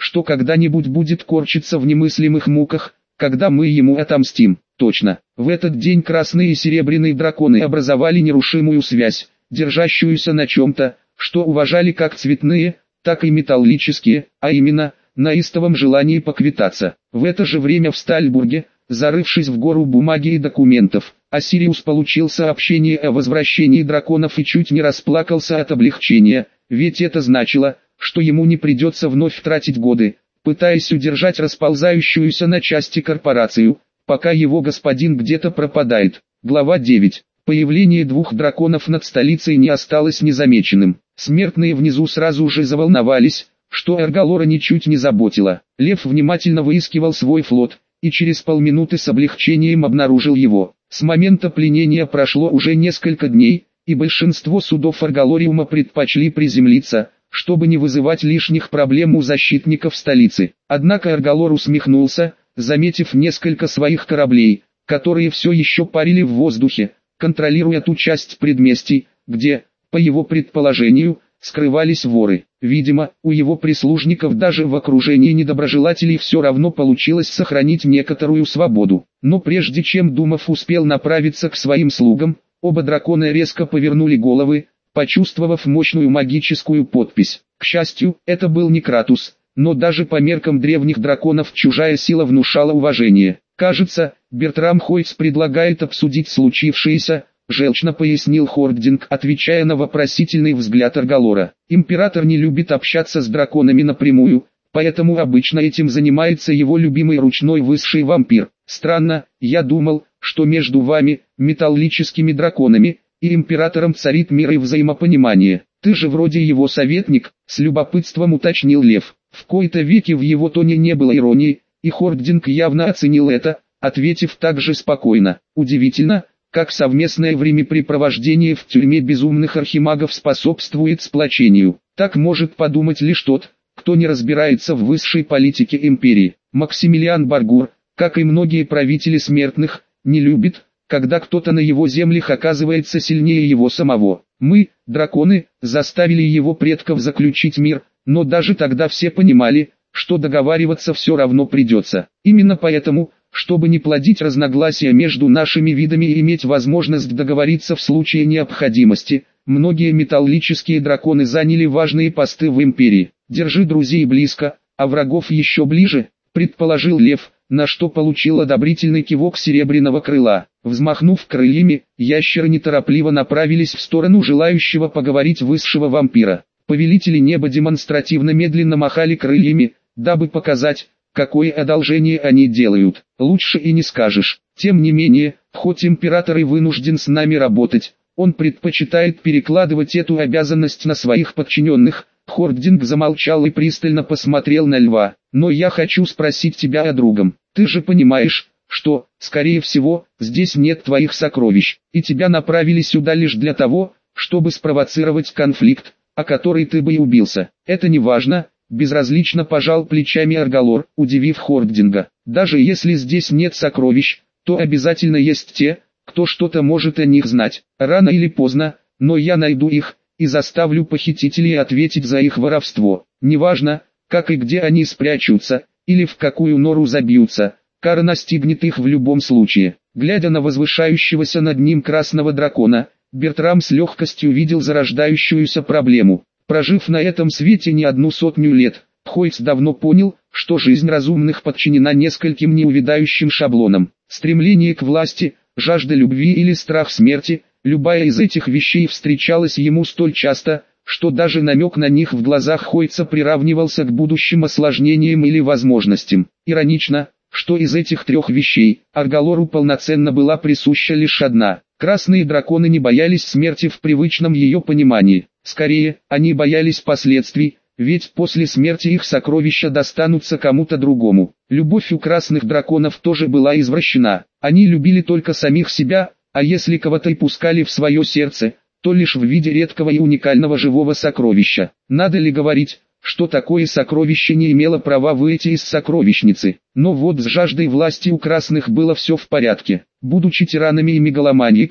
что когда-нибудь будет корчиться в немыслимых муках, когда мы ему отомстим. Точно, в этот день красные и серебряные драконы образовали нерушимую связь, держащуюся на чем-то, что уважали как цветные, так и металлические, а именно, на истовом желании поквитаться. В это же время в Стальбурге, зарывшись в гору бумаги и документов, Осириус получил сообщение о возвращении драконов и чуть не расплакался от облегчения, ведь это значило, что ему не придется вновь тратить годы, пытаясь удержать расползающуюся на части корпорацию, пока его господин где-то пропадает. Глава 9. Появление двух драконов над столицей не осталось незамеченным. Смертные внизу сразу же заволновались, что Эргалора ничуть не заботило. Лев внимательно выискивал свой флот, и через полминуты с облегчением обнаружил его. С момента пленения прошло уже несколько дней, и большинство судов Эргалориума предпочли приземлиться, чтобы не вызывать лишних проблем у защитников столицы. Однако Эргалор усмехнулся, заметив несколько своих кораблей, которые все еще парили в воздухе, контролируя ту часть предместий, где, по его предположению, скрывались воры. Видимо, у его прислужников даже в окружении недоброжелателей все равно получилось сохранить некоторую свободу. Но прежде чем Думов успел направиться к своим слугам, оба дракона резко повернули головы, почувствовав мощную магическую подпись. К счастью, это был не Кратус, но даже по меркам древних драконов чужая сила внушала уважение. «Кажется, Бертрам Хойц предлагает обсудить случившееся», — желчно пояснил Хординг, отвечая на вопросительный взгляд Эргалора. «Император не любит общаться с драконами напрямую, поэтому обычно этим занимается его любимый ручной высший вампир. Странно, я думал, что между вами, металлическими драконами, и императором царит мир и взаимопонимание. Ты же вроде его советник», — с любопытством уточнил Лев. В кои-то веки в его тоне не было иронии, и Хординг явно оценил это, ответив также спокойно. «Удивительно, как совместное времяпрепровождение в тюрьме безумных архимагов способствует сплочению. Так может подумать лишь тот, кто не разбирается в высшей политике империи. Максимилиан Баргур, как и многие правители смертных, не любит, когда кто-то на его землях оказывается сильнее его самого. Мы, драконы, заставили его предков заключить мир, но даже тогда все понимали, что договариваться все равно придется. Именно поэтому, чтобы не плодить разногласия между нашими видами и иметь возможность договориться в случае необходимости, многие металлические драконы заняли важные посты в империи. Держи друзей близко, а врагов еще ближе, предположил Лев, на что получил одобрительный кивок серебряного крыла. Взмахнув крыльями, ящеры неторопливо направились в сторону желающего поговорить высшего вампира. Повелители неба демонстративно медленно махали крыльями, дабы показать, какое одолжение они делают. Лучше и не скажешь. Тем не менее, хоть император и вынужден с нами работать, он предпочитает перекладывать эту обязанность на своих подчиненных. Хординг замолчал и пристально посмотрел на Льва. Но я хочу спросить тебя о другом. Ты же понимаешь, что, скорее всего, здесь нет твоих сокровищ, и тебя направили сюда лишь для того, чтобы спровоцировать конфликт, о который ты бы и убился. Это не важно, безразлично пожал плечами Эргалор, удивив Хординга. Даже если здесь нет сокровищ, то обязательно есть те, кто что-то может о них знать. Рано или поздно, но я найду их, и заставлю похитителей ответить за их воровство. Неважно, как и где они спрячутся, или в какую нору забьются, кара настигнет их в любом случае. Глядя на возвышающегося над ним красного дракона, Бертрам с легкостью видел зарождающуюся проблему. Прожив на этом свете не одну сотню лет, Хойц давно понял, что жизнь разумных подчинена нескольким неувядающим шаблонам. Стремление к власти, жажда любви или страх смерти, любая из этих вещей встречалась ему столь часто, что даже намек на них в глазах Хойца приравнивался к будущим осложнениям или возможностям. Иронично, что из этих трех вещей, Эргалору полноценно была присуща лишь одна. Красные драконы не боялись смерти в привычном ее понимании. Скорее, они боялись последствий, ведь после смерти их сокровища достанутся кому-то другому. Любовь у красных драконов тоже была извращена. Они любили только самих себя, а если кого-то и пускали в свое сердце, то лишь в виде редкого и уникального живого сокровища. Надо ли говорить, что такое сокровище не имело права выйти из сокровищницы? Но вот с жаждой власти у красных было все в порядке. Будучи тиранами и мегаломаньяками,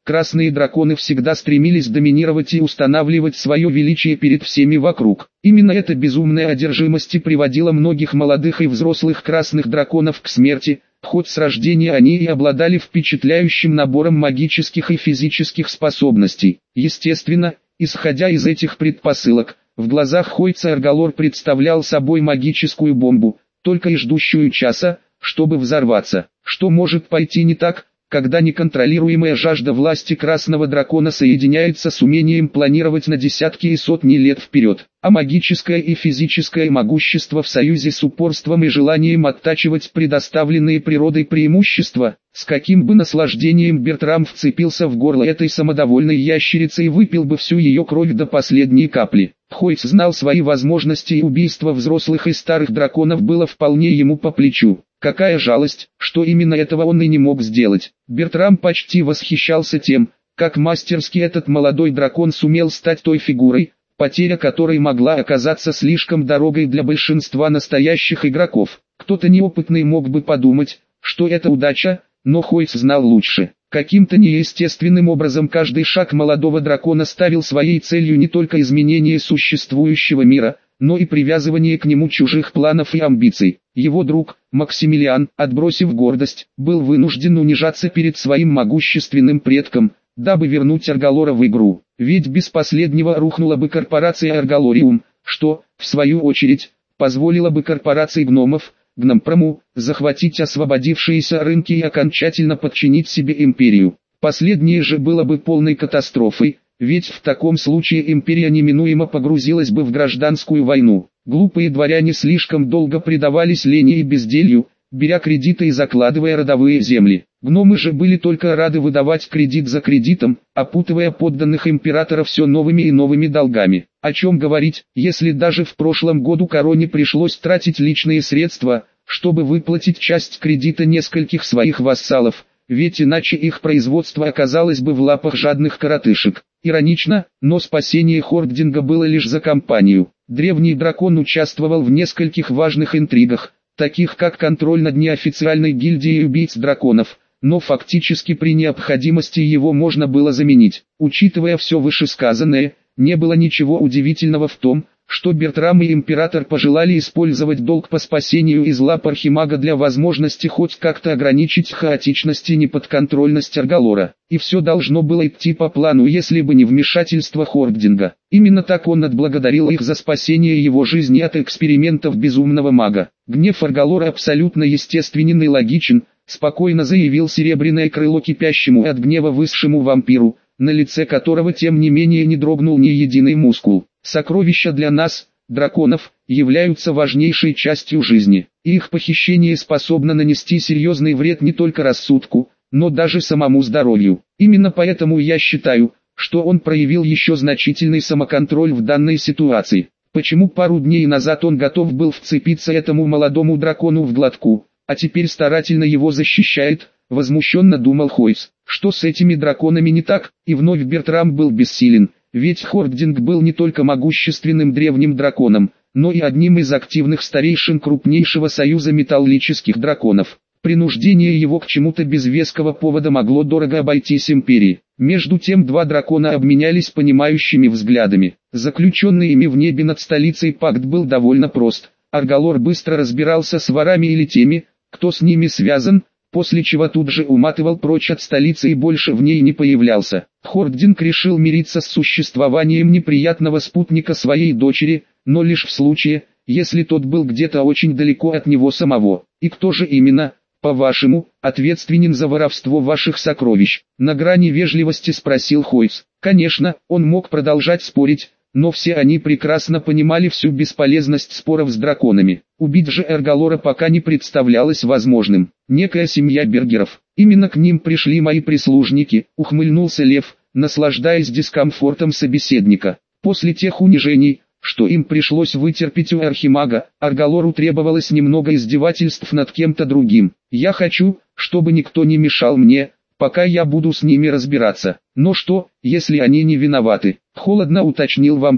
Красные драконы всегда стремились доминировать и устанавливать свое величие перед всеми вокруг. Именно эта безумная одержимость и приводила многих молодых и взрослых красных драконов к смерти, хоть с рождения они и обладали впечатляющим набором магических и физических способностей. Естественно, исходя из этих предпосылок, в глазах Хойца Аргалор представлял собой магическую бомбу, только и ждущую часа, чтобы взорваться. Что может пойти не так, когда неконтролируемая жажда власти красного дракона соединяется с умением планировать на десятки и сотни лет вперед, а магическое и физическое могущество в союзе с упорством и желанием оттачивать предоставленные природой преимущества, с каким бы наслаждением Бертрам вцепился в горло этой самодовольной ящерицы и выпил бы всю ее кровь до последней капли. Хойц знал свои возможности, и убийство взрослых и старых драконов было вполне ему по плечу. Какая жалость, что именно этого он и не мог сделать. Бертрам почти восхищался тем, как мастерски этот молодой дракон сумел стать той фигурой, потеря которой могла оказаться слишком дорогой для большинства настоящих игроков. Кто-то неопытный мог бы подумать, что это удача, но Хойц знал лучше. Каким-то неестественным образом каждый шаг молодого дракона ставил своей целью не только изменение существующего мира, но и привязывание к нему чужих планов и амбиций. Его друг, Максимилиан, отбросив гордость, был вынужден унижаться перед своим могущественным предком, дабы вернуть Аргалора в игру. Ведь без последнего рухнула бы корпорация Аргалориум, что, в свою очередь, позволило бы корпорации гномов, Гномпрому, захватить освободившиеся рынки и окончательно подчинить себе империю. Последнее же было бы полной катастрофой, ведь в таком случае империя неминуемо погрузилась бы в гражданскую войну. Глупые дворяне слишком долго предавались лени и безделью, беря кредиты и закладывая родовые земли. Гномы же были только рады выдавать кредит за кредитом, опутывая подданных императора все новыми и новыми долгами. О чем говорить, если даже в прошлом году короне пришлось тратить личные средства, чтобы выплатить часть кредита нескольких своих вассалов, ведь иначе их производство оказалось бы в лапах жадных коротышек. Иронично, но спасение Хординга было лишь за компанию. Древний дракон участвовал в нескольких важных интригах, таких как контроль над неофициальной гильдией убийц драконов, но фактически при необходимости его можно было заменить. Учитывая все вышесказанное, не было ничего удивительного в том, что Бертрам и Император пожелали использовать долг по спасению из лап Архимага для возможности хоть как-то ограничить хаотичность и неподконтрольность Аргалора. И все должно было идти по плану, если бы не вмешательство Хординга. Именно так он отблагодарил их за спасение его жизни от экспериментов безумного мага. Гнев Аргалора абсолютно естественен и логичен, спокойно заявил Серебряное Крыло кипящему от гнева высшему вампиру, на лице которого тем не менее не дрогнул ни единый мускул. Сокровища для нас, драконов, являются важнейшей частью жизни, и их похищение способно нанести серьезный вред не только рассудку, но даже самому здоровью. Именно поэтому я считаю, что он проявил еще значительный самоконтроль в данной ситуации. Почему пару дней назад он готов был вцепиться этому молодому дракону в глотку, а теперь старательно его защищает, возмущенно думал Хойц. Что с этими драконами не так? И вновь Бертрам был бессилен. Ведь Хординг был не только могущественным древним драконом, но и одним из активных старейшин крупнейшего союза металлических драконов. Принуждение его к чему-то без веского повода могло дорого обойтись империи. Между тем два дракона обменялись понимающими взглядами. Заключенный ими в небе над столицей пакт был довольно прост. Аргалор быстро разбирался с ворами или теми, кто с ними связан, после чего тут же уматывал прочь от столицы и больше в ней не появлялся. Хординг решил мириться с существованием неприятного спутника своей дочери, но лишь в случае, если тот был где-то очень далеко от него самого. И кто же именно, по-вашему, ответственен за воровство ваших сокровищ? На грани вежливости спросил Хойц. Конечно, он мог продолжать спорить, но все они прекрасно понимали всю бесполезность споров с драконами. Убить же Аргалора пока не представлялось возможным. Некая семья Бергеров. Именно к ним пришли мои прислужники, ухмыльнулся Лев, наслаждаясь дискомфортом собеседника. После тех унижений, что им пришлось вытерпеть у Архимага, Аргалору требовалось немного издевательств над кем-то другим. Я хочу, чтобы никто не мешал мне, пока я буду с ними разбираться. Но что, если они не виноваты? Холодно уточнил вампир.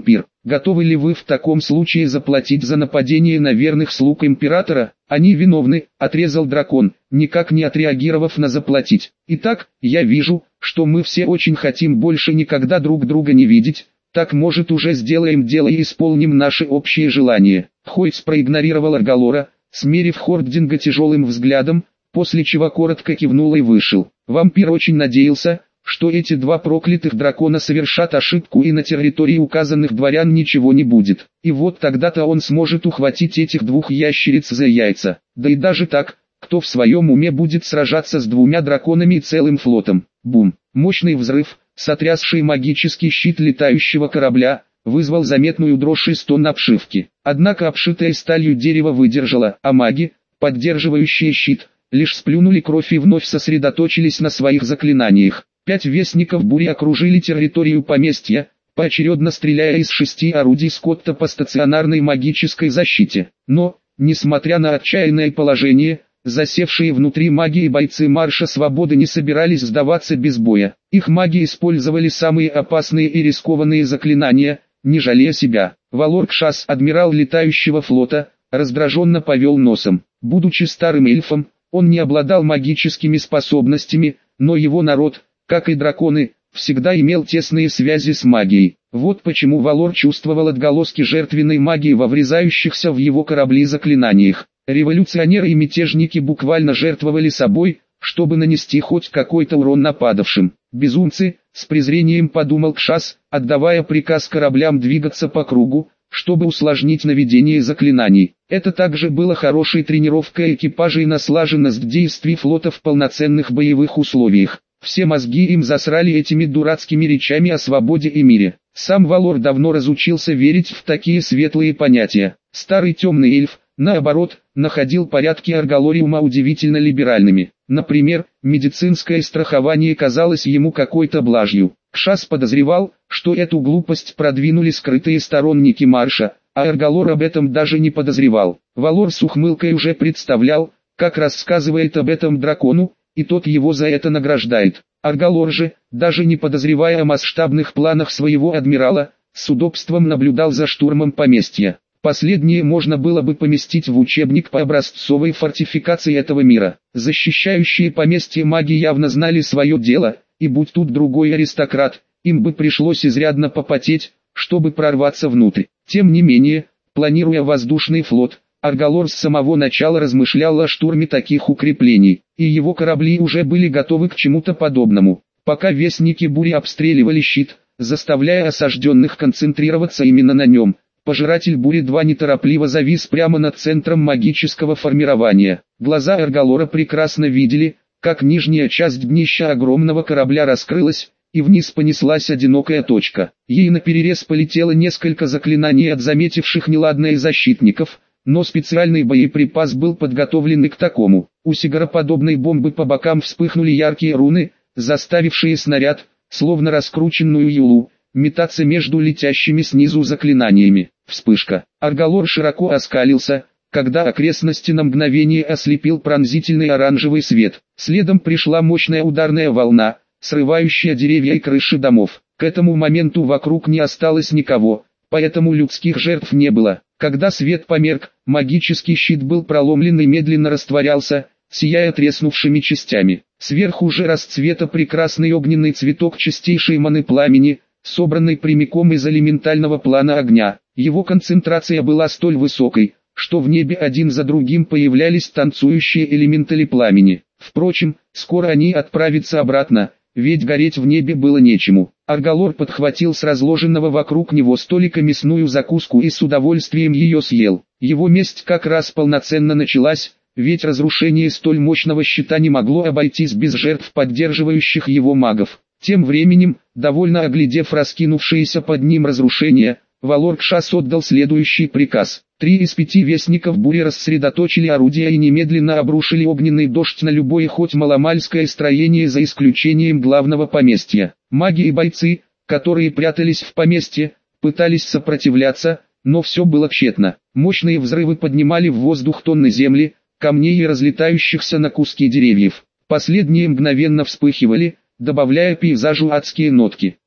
Готовы ли вы в таком случае заплатить за нападение на верных слуг императора? Они виновны, отрезал дракон, никак не отреагировав на заплатить. Итак, я вижу, что мы все очень хотим больше никогда друг друга не видеть. Так может уже сделаем дело и исполним наши общие желания. Хойц проигнорировал Аргалора, смерив Хординга тяжелым взглядом, после чего коротко кивнул и вышел. Вампир очень надеялся, что эти два проклятых дракона совершат ошибку и на территории указанных дворян ничего не будет. И вот тогда-то он сможет ухватить этих двух ящериц за яйца. Да и даже так, кто в своем уме будет сражаться с двумя драконами и целым флотом. Бум! Мощный взрыв, сотрясший магический щит летающего корабля, вызвал заметную дрожь и стон обшивки. Однако обшитое сталью дерево выдержало, а маги, поддерживающие щит, лишь сплюнули кровь и вновь сосредоточились на своих заклинаниях. 5 вестников бури окружили территорию поместья, поочередно стреляя из 6 орудий Скотта по стационарной магической защите. Но, несмотря на отчаянное положение, засевшие внутри маги и бойцы Марша Свободы не собирались сдаваться без боя. Их маги использовали самые опасные и рискованные заклинания, не жалея себя. Валор Кшас, адмирал летающего флота, раздраженно повел носом. Будучи старым эльфом, он не обладал магическими способностями, но его народ, как и драконы, всегда имел тесные связи с магией. Вот почему Валор чувствовал отголоски жертвенной магии во врезающихся в его корабли заклинаниях. Революционеры и мятежники буквально жертвовали собой, чтобы нанести хоть какой-то урон нападавшим. Безумцы, с презрением подумал Кшас, отдавая приказ кораблям двигаться по кругу, чтобы усложнить наведение заклинаний. Это также было хорошей тренировкой экипажей на слаженность действий флота в полноценных боевых условиях. Все мозги им засрали этими дурацкими речами о свободе и мире. Сам Валор давно разучился верить в такие светлые понятия. Старый темный эльф, наоборот, находил порядки Аргалориума удивительно либеральными. Например, медицинское страхование казалось ему какой-то блажью. Кшас подозревал, что эту глупость продвинули скрытые сторонники Марша, а Аргалор об этом даже не подозревал. Валор с ухмылкой уже представлял, как рассказывает об этом дракону, и тот его за это награждает. Аргалор же, даже не подозревая о масштабных планах своего адмирала, с удобством наблюдал за штурмом поместья. Последнее можно было бы поместить в учебник по образцовой фортификации этого мира. Защищающие поместье маги явно знали свое дело, и будь тут другой аристократ, им бы пришлось изрядно попотеть, чтобы прорваться внутрь. Тем не менее, планируя воздушный флот, Аргалор с самого начала размышлял о штурме таких укреплений, и его корабли уже были готовы к чему-то подобному. Пока вестники бури обстреливали щит, заставляя осажденных концентрироваться именно на нем, Пожиратель Бури-2 неторопливо завис прямо над центром магического формирования. Глаза Аргалора прекрасно видели, как нижняя часть днища огромного корабля раскрылась, и вниз понеслась одинокая точка. Ей наперерез полетело несколько заклинаний от заметивших неладное защитников, но специальный боеприпас был подготовлен и к такому. У сигароподобной бомбы по бокам вспыхнули яркие руны, заставившие снаряд, словно раскрученную юлу, метаться между летящими снизу заклинаниями. Вспышка. Аргалор широко оскалился, когда окрестности на мгновение ослепил пронзительный оранжевый свет. Следом пришла мощная ударная волна, срывающая деревья и крыши домов. К этому моменту вокруг не осталось никого, поэтому людских жертв не было. Когда свет померк, магический щит был проломлен и медленно растворялся, сияя треснувшими частями. Сверху же расцвета прекрасный огненный цветок чистейшей маны пламени, собранный прямиком из элементального плана огня. Его концентрация была столь высокой, что в небе один за другим появлялись танцующие элементали пламени. Впрочем, скоро они отправятся обратно, ведь гореть в небе было нечему. Аргалор подхватил с разложенного вокруг него столика мясную закуску и с удовольствием ее съел. Его месть как раз полноценно началась, ведь разрушение столь мощного щита не могло обойтись без жертв поддерживающих его магов. Тем временем, довольно оглядев раскинувшиеся под ним разрушения, Валор Кшас отдал следующий приказ. 3 из 5 вестников бури рассредоточили орудия и немедленно обрушили огненный дождь на любое хоть маломальское строение за исключением главного поместья. Маги и бойцы, которые прятались в поместье, пытались сопротивляться, но все было тщетно. Мощные взрывы поднимали в воздух тонны земли, камней и разлетающихся на куски деревьев. Последние мгновенно вспыхивали, добавляя пейзажу адские нотки.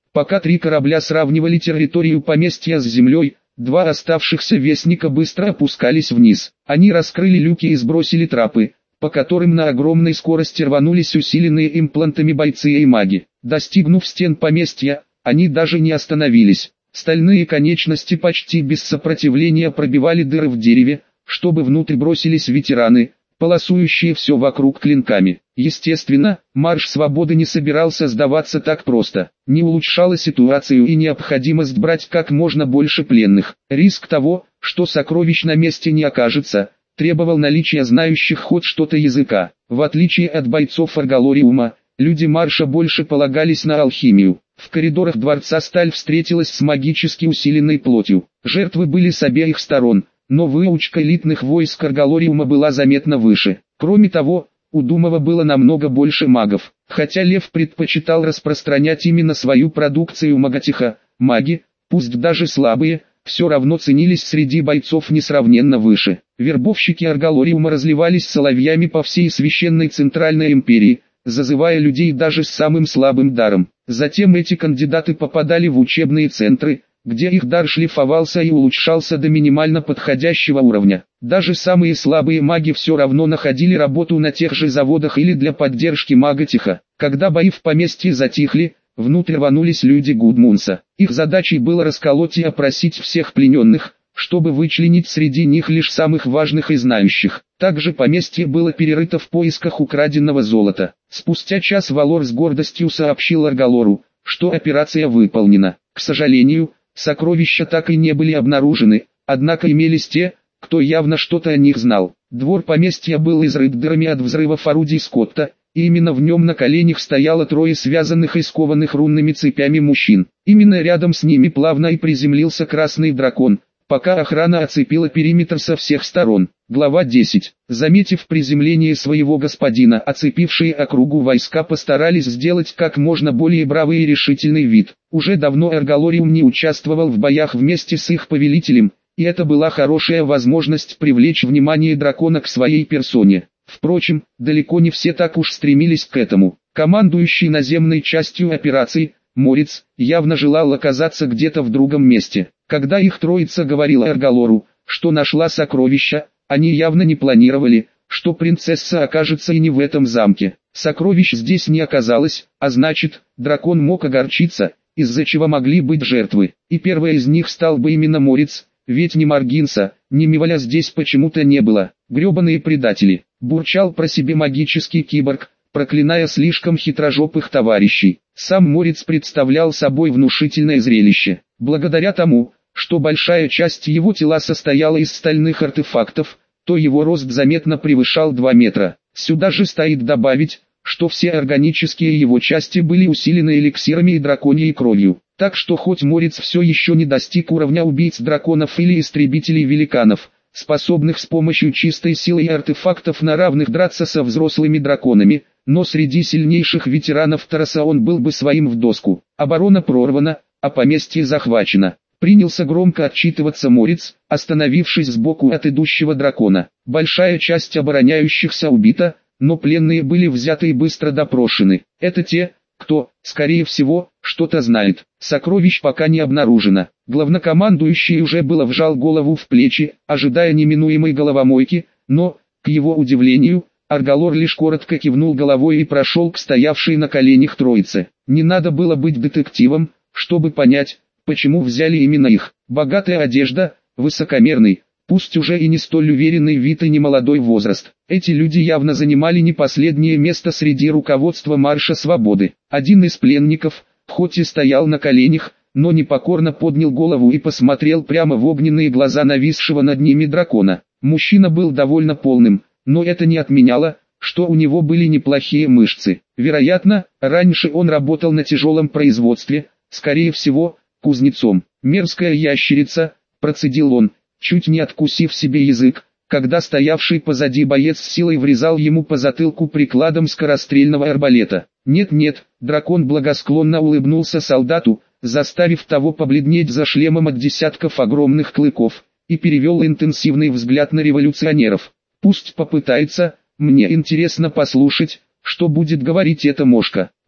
Пока 3 корабля сравнивали территорию поместья с землей, 2 оставшихся вестника быстро опускались вниз. Они раскрыли люки и сбросили трапы, по которым на огромной скорости рванулись усиленные имплантами бойцы и маги. Достигнув стен поместья, они даже не остановились. Стальные конечности почти без сопротивления пробивали дыры в дереве, чтобы внутрь бросились ветераны, полосующие все вокруг клинками. Естественно, марш свободы не собирался сдаваться так просто. Не улучшала ситуацию и необходимость брать как можно больше пленных. Риск того, что сокровищ на месте не окажется, требовал наличия знающих хоть что-то языка. В отличие от бойцов Аргалориума, люди марша больше полагались на алхимию. В коридорах дворца сталь встретилась с магически усиленной плотью. Жертвы были с обеих сторон, но выучка элитных войск Аргалориума была заметно выше. Кроме того, у Думова было намного больше магов. Хотя Лев предпочитал распространять именно свою продукцию Магатиха, маги, пусть даже слабые, все равно ценились среди бойцов несравненно выше. Вербовщики Аргалориума разливались соловьями по всей священной Центральной империи, зазывая людей даже с самым слабым даром. Затем эти кандидаты попадали в учебные центры, где их дар шлифовался и улучшался до минимально подходящего уровня. Даже самые слабые маги все равно находили работу на тех же заводах или для поддержки Магатиха. Когда бои в поместье затихли, внутрь рванулись люди Гудмунса. Их задачей было расколоть и опросить всех плененных, чтобы вычленить среди них лишь самых важных и знающих. Также поместье было перерыто в поисках украденного золота. Спустя час Валор с гордостью сообщил Аргалору, что операция выполнена. К сожалению, сокровища так и не были обнаружены, однако имелись те, кто явно что-то о них знал. Двор поместья был изрыт дырами от взрывов орудий Скотта, и именно в нем на коленях стояло 3 связанных и скованных рунными цепями мужчин. Именно рядом с ними плавно и приземлился красный дракон, пока охрана оцепила периметр со всех сторон. Глава 10. Заметив приземление своего господина, оцепившие округу войска постарались сделать как можно более бравый и решительный вид. Уже давно Аргалориум не участвовал в боях вместе с их повелителем, и это была хорошая возможность привлечь внимание дракона к своей персоне. Впрочем, далеко не все так уж стремились к этому. Командующий наземной частью операции, Морец, явно желал оказаться где-то в другом месте. Когда их троица говорила Аргалору, что нашла сокровища, они явно не планировали, что принцесса окажется и не в этом замке. Сокровищ здесь не оказалось, а значит, дракон мог огорчиться, из-за чего могли быть жертвы. И первой из них стал бы именно Морец, ведь ни Маргинса, ни Миваля здесь почему-то не было. Гребаные предатели, бурчал про себя магический киборг, проклиная слишком хитрожопых товарищей. Сам Морец представлял собой внушительное зрелище. Благодаря тому, что большая часть его тела состояла из стальных артефактов, то его рост заметно превышал 2 метра. Сюда же стоит добавить, что все органические его части были усилены эликсирами и драконьей кровью. Так что хоть Морец все еще не достиг уровня убийц драконов или истребителей великанов, способных с помощью чистой силы и артефактов на равных драться со взрослыми драконами, но среди сильнейших ветеранов Тараса он был бы своим в доску. Оборона прорвана, а поместье захвачено. Принялся громко отчитываться Морец, остановившись сбоку от идущего дракона. Большая часть обороняющихся убита, но пленные были взяты и быстро допрошены. Это те, кто, скорее всего, что-то знает. Сокровищ пока не обнаружено. Главнокомандующий уже было вжал голову в плечи, ожидая неминуемой головомойки, но, к его удивлению, Аргалор лишь коротко кивнул головой и прошел к стоявшей на коленях троице. Не надо было быть детективом, чтобы понять, почему взяли именно их. Богатая одежда, высокомерный, пусть уже и не столь уверенный вид и немолодой возраст. Эти люди явно занимали не последнее место среди руководства Марша Свободы. Один из пленников, хоть и стоял на коленях, но непокорно поднял голову и посмотрел прямо в огненные глаза нависшего над ними дракона. Мужчина был довольно полным, но это не отменяло, что у него были неплохие мышцы. Вероятно, раньше он работал на тяжелом производстве, скорее всего, кузнецом. «Мерзкая ящерица», процедил он, чуть не откусив себе язык, когда стоявший позади боец с силой врезал ему по затылку прикладом скорострельного арбалета. «Нет-нет», дракон благосклонно улыбнулся солдату, заставив того побледнеть за шлемом от десятков огромных клыков, и перевел интенсивный взгляд на революционеров. «Пусть попытается, мне интересно послушать, что будет говорить эта мошка».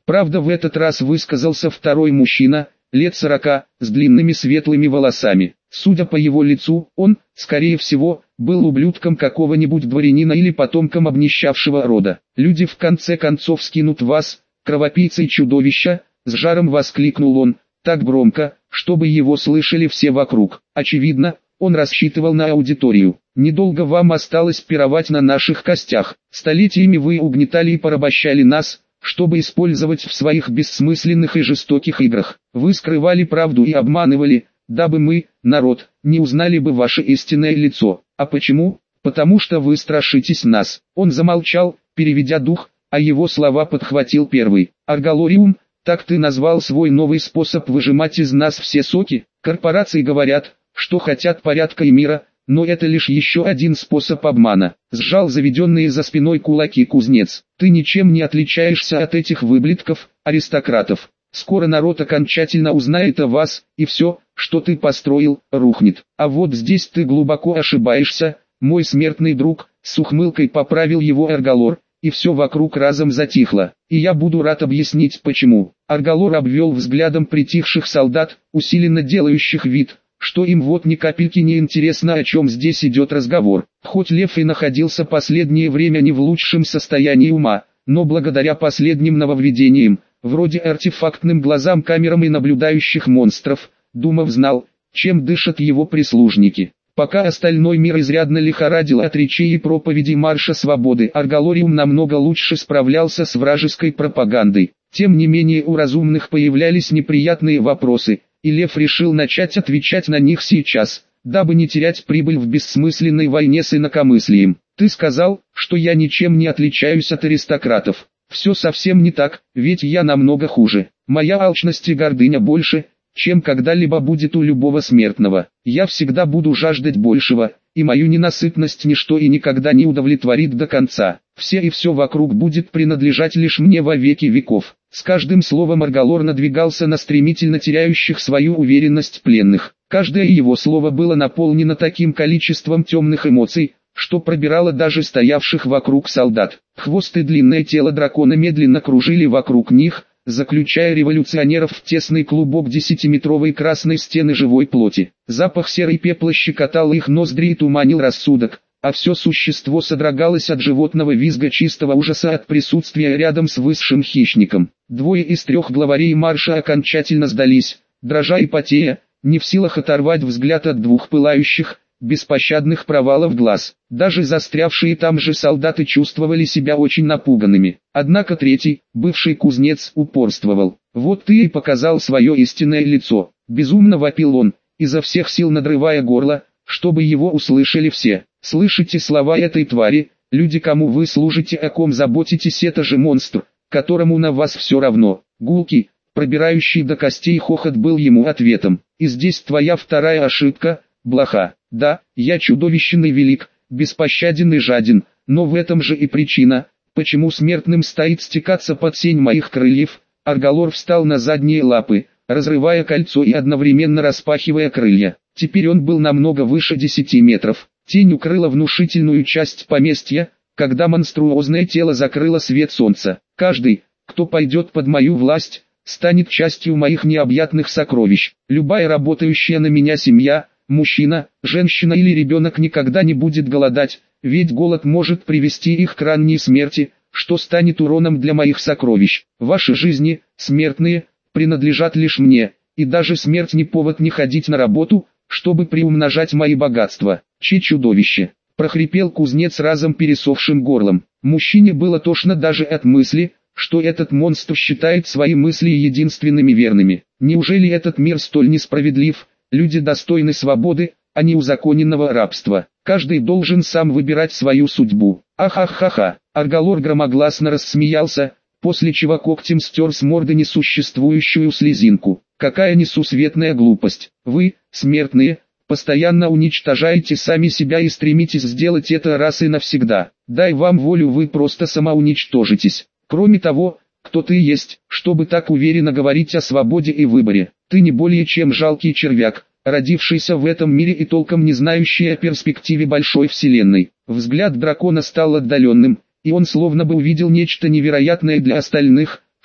Правда, в этот раз высказался второй мужчина, лет 40, с длинными светлыми волосами. Судя по его лицу, он, скорее всего, был ублюдком какого-нибудь дворянина или потомком обнищавшего рода. «Люди в конце концов скинут вас, кровопийца и чудовища», — с жаром воскликнул он, так громко, чтобы его слышали все вокруг. Очевидно, он рассчитывал на аудиторию. «Недолго вам осталось пировать на наших костях. Столетиями вы угнетали и порабощали нас, чтобы использовать в своих бессмысленных и жестоких играх. Вы скрывали правду и обманывали, дабы мы, народ, не узнали бы ваше истинное лицо. А почему? Потому что вы страшитесь нас». Он замолчал, переведя дух, а его слова подхватил первый. «Арголориум, так ты назвал свой новый способ выжимать из нас все соки? Корпорации говорят, что хотят порядка и мира, но это лишь еще один способ обмана». Сжал заведенные за спиной кулаки кузнец. «Ты ничем не отличаешься от этих выблядков, аристократов. Скоро народ окончательно узнает о вас, и все, что ты построил, рухнет. А вот здесь ты глубоко ошибаешься, мой смертный друг», с ухмылкой поправил его Арголор, и все вокруг разом затихло. «И я буду рад объяснить почему». Арголор обвел взглядом притихших солдат, усиленно делающих вид, что им вот ни капельки не интересно, о чем здесь идет разговор. Хоть Лев и находился последнее время не в лучшем состоянии ума, но благодаря последним нововведениям, вроде артефактным глазам, камерам и наблюдающих монстров, Думов знал, чем дышат его прислужники. Пока остальной мир изрядно лихорадил от речей и проповедей Марша Свободы, Арголориум намного лучше справлялся с вражеской пропагандой. Тем не менее у разумных появлялись неприятные вопросы, и Лев решил начать отвечать на них сейчас, дабы не терять прибыль в бессмысленной войне с инакомыслием. «Ты сказал, что я ничем не отличаюсь от аристократов. Все совсем не так, ведь я намного хуже. Моя алчность и гордыня больше, чем когда-либо будет у любого смертного. Я всегда буду жаждать большего, и мою ненасытность ничто и никогда не удовлетворит до конца. Все и все вокруг будет принадлежать лишь мне во веки веков». С каждым словом Арголор надвигался на стремительно теряющих свою уверенность пленных. Каждое его слово было наполнено таким количеством темных эмоций, что пробирало даже стоявших вокруг солдат. Хвост и длинное тело дракона медленно кружили вокруг них, заключая революционеров в тесный клубок 10-метровой красной стены живой плоти. Запах серой пепла щекотал их ноздри и туманил рассудок, а все существо содрогалось от животного визга чистого ужаса от присутствия рядом с высшим хищником. Двое из трех главарей марша окончательно сдались, дрожа и потея, не в силах оторвать взгляд от двух пылающих, беспощадных провалов глаз. Даже застрявшие там же солдаты чувствовали себя очень напуганными. Однако третий, бывший кузнец, упорствовал. «Вот ты и показал свое истинное лицо», — безумно вопил он, изо всех сил надрывая горло, чтобы его услышали все. «Слышите слова этой твари, люди, кому вы служите, о ком заботитесь, это же монстр, которому на вас все равно». Гулкий, пробирающий до костей хохот был ему ответом. «И здесь твоя вторая ошибка, блоха. Да, я чудовищен и велик, беспощаден и жаден, но в этом же и причина, почему смертным стоит стекаться под сень моих крыльев». Арголор встал на задние лапы, разрывая кольцо и одновременно распахивая крылья. Теперь он был намного выше 10 метров. Тень укрыла внушительную часть поместья, когда монструозное тело закрыло свет солнца. «Каждый, кто пойдет под мою власть, станет частью моих необъятных сокровищ. Любая работающая на меня семья, мужчина, женщина или ребенок никогда не будет голодать, ведь голод может привести их к ранней смерти, что станет уроном для моих сокровищ. Ваши жизни, смертные, принадлежат лишь мне, и даже смерть не повод не ходить на работу, чтобы приумножать мои богатства». «Чудовище!» — прохрипел кузнец разом пересохшим горлом. Мужчине было тошно даже от мысли, что этот монстр считает свои мысли единственными верными. Неужели этот мир столь несправедлив? Люди достойны свободы, а не узаконенного рабства. Каждый должен сам выбирать свою судьбу. Ахахаха! Арголор громогласно рассмеялся, после чего когтем стер с морды несуществующую слезинку. «Какая несусветная глупость! Вы, смертные, постоянно уничтожаете сами себя и стремитесь сделать это раз и навсегда. Дай вам волю, вы просто самоуничтожитесь. Кроме того, кто ты есть, чтобы так уверенно говорить о свободе и выборе? Ты не более чем жалкий червяк, родившийся в этом мире и толком не знающий о перспективе большой вселенной». Взгляд дракона стал отдаленным, и он словно бы увидел нечто невероятное для остальных,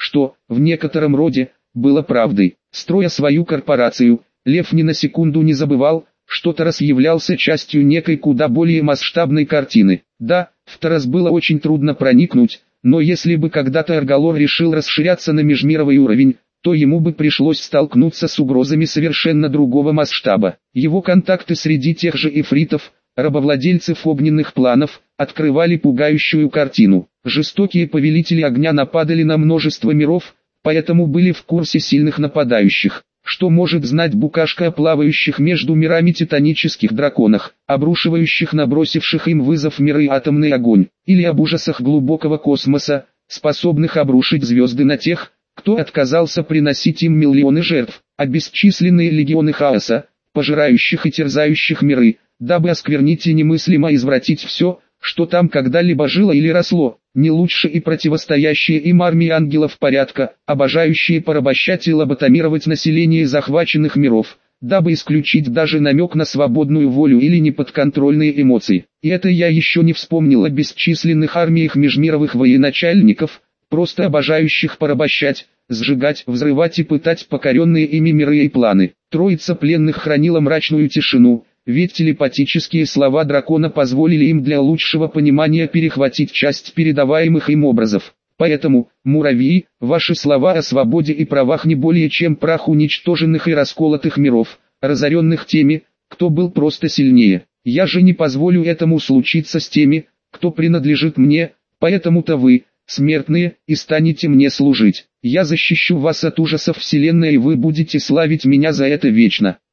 что, в некотором роде, было правдой. Строя свою корпорацию, Лев ни на секунду не забывал, что Тарас являлся частью некой куда более масштабной картины. Да, в Тарас было очень трудно проникнуть, но если бы когда-то Аргалор решил расширяться на межмировой уровень, то ему бы пришлось столкнуться с угрозами совершенно другого масштаба. Его контакты среди тех же эфритов, рабовладельцев огненных планов, открывали пугающую картину. Жестокие повелители огня нападали на множество миров, поэтому были в курсе сильных нападающих. Что может знать букашка о плавающих между мирами титанических драконах, обрушивающих набросивших им вызов миры атомный огонь, или об ужасах глубокого космоса, способных обрушить звезды на тех, кто отказался приносить им миллионы жертв, а бесчисленные легионы хаоса, пожирающих и терзающих миры, дабы осквернить и немыслимо извратить все, что там когда-либо жило или росло, не лучше и противостоящие им армии ангелов порядка, обожающие порабощать и лоботомировать население захваченных миров, дабы исключить даже намек на свободную волю или неподконтрольные эмоции. И это я еще не вспомнил о бесчисленных армиях межмировых военачальников, просто обожающих порабощать, сжигать, взрывать и пытать покоренные ими миры и планы. Троица пленных хранила мрачную тишину, ведь телепатические слова дракона позволили им для лучшего понимания перехватить часть передаваемых им образов. Поэтому, муравьи, ваши слова о свободе и правах не более чем прах уничтоженных и расколотых миров, разоренных теми, кто был просто сильнее. Я же не позволю этому случиться с теми, кто принадлежит мне, поэтому-то вы, смертные, и станете мне служить. Я защищу вас от ужасов вселенной, и вы будете славить меня за это вечно.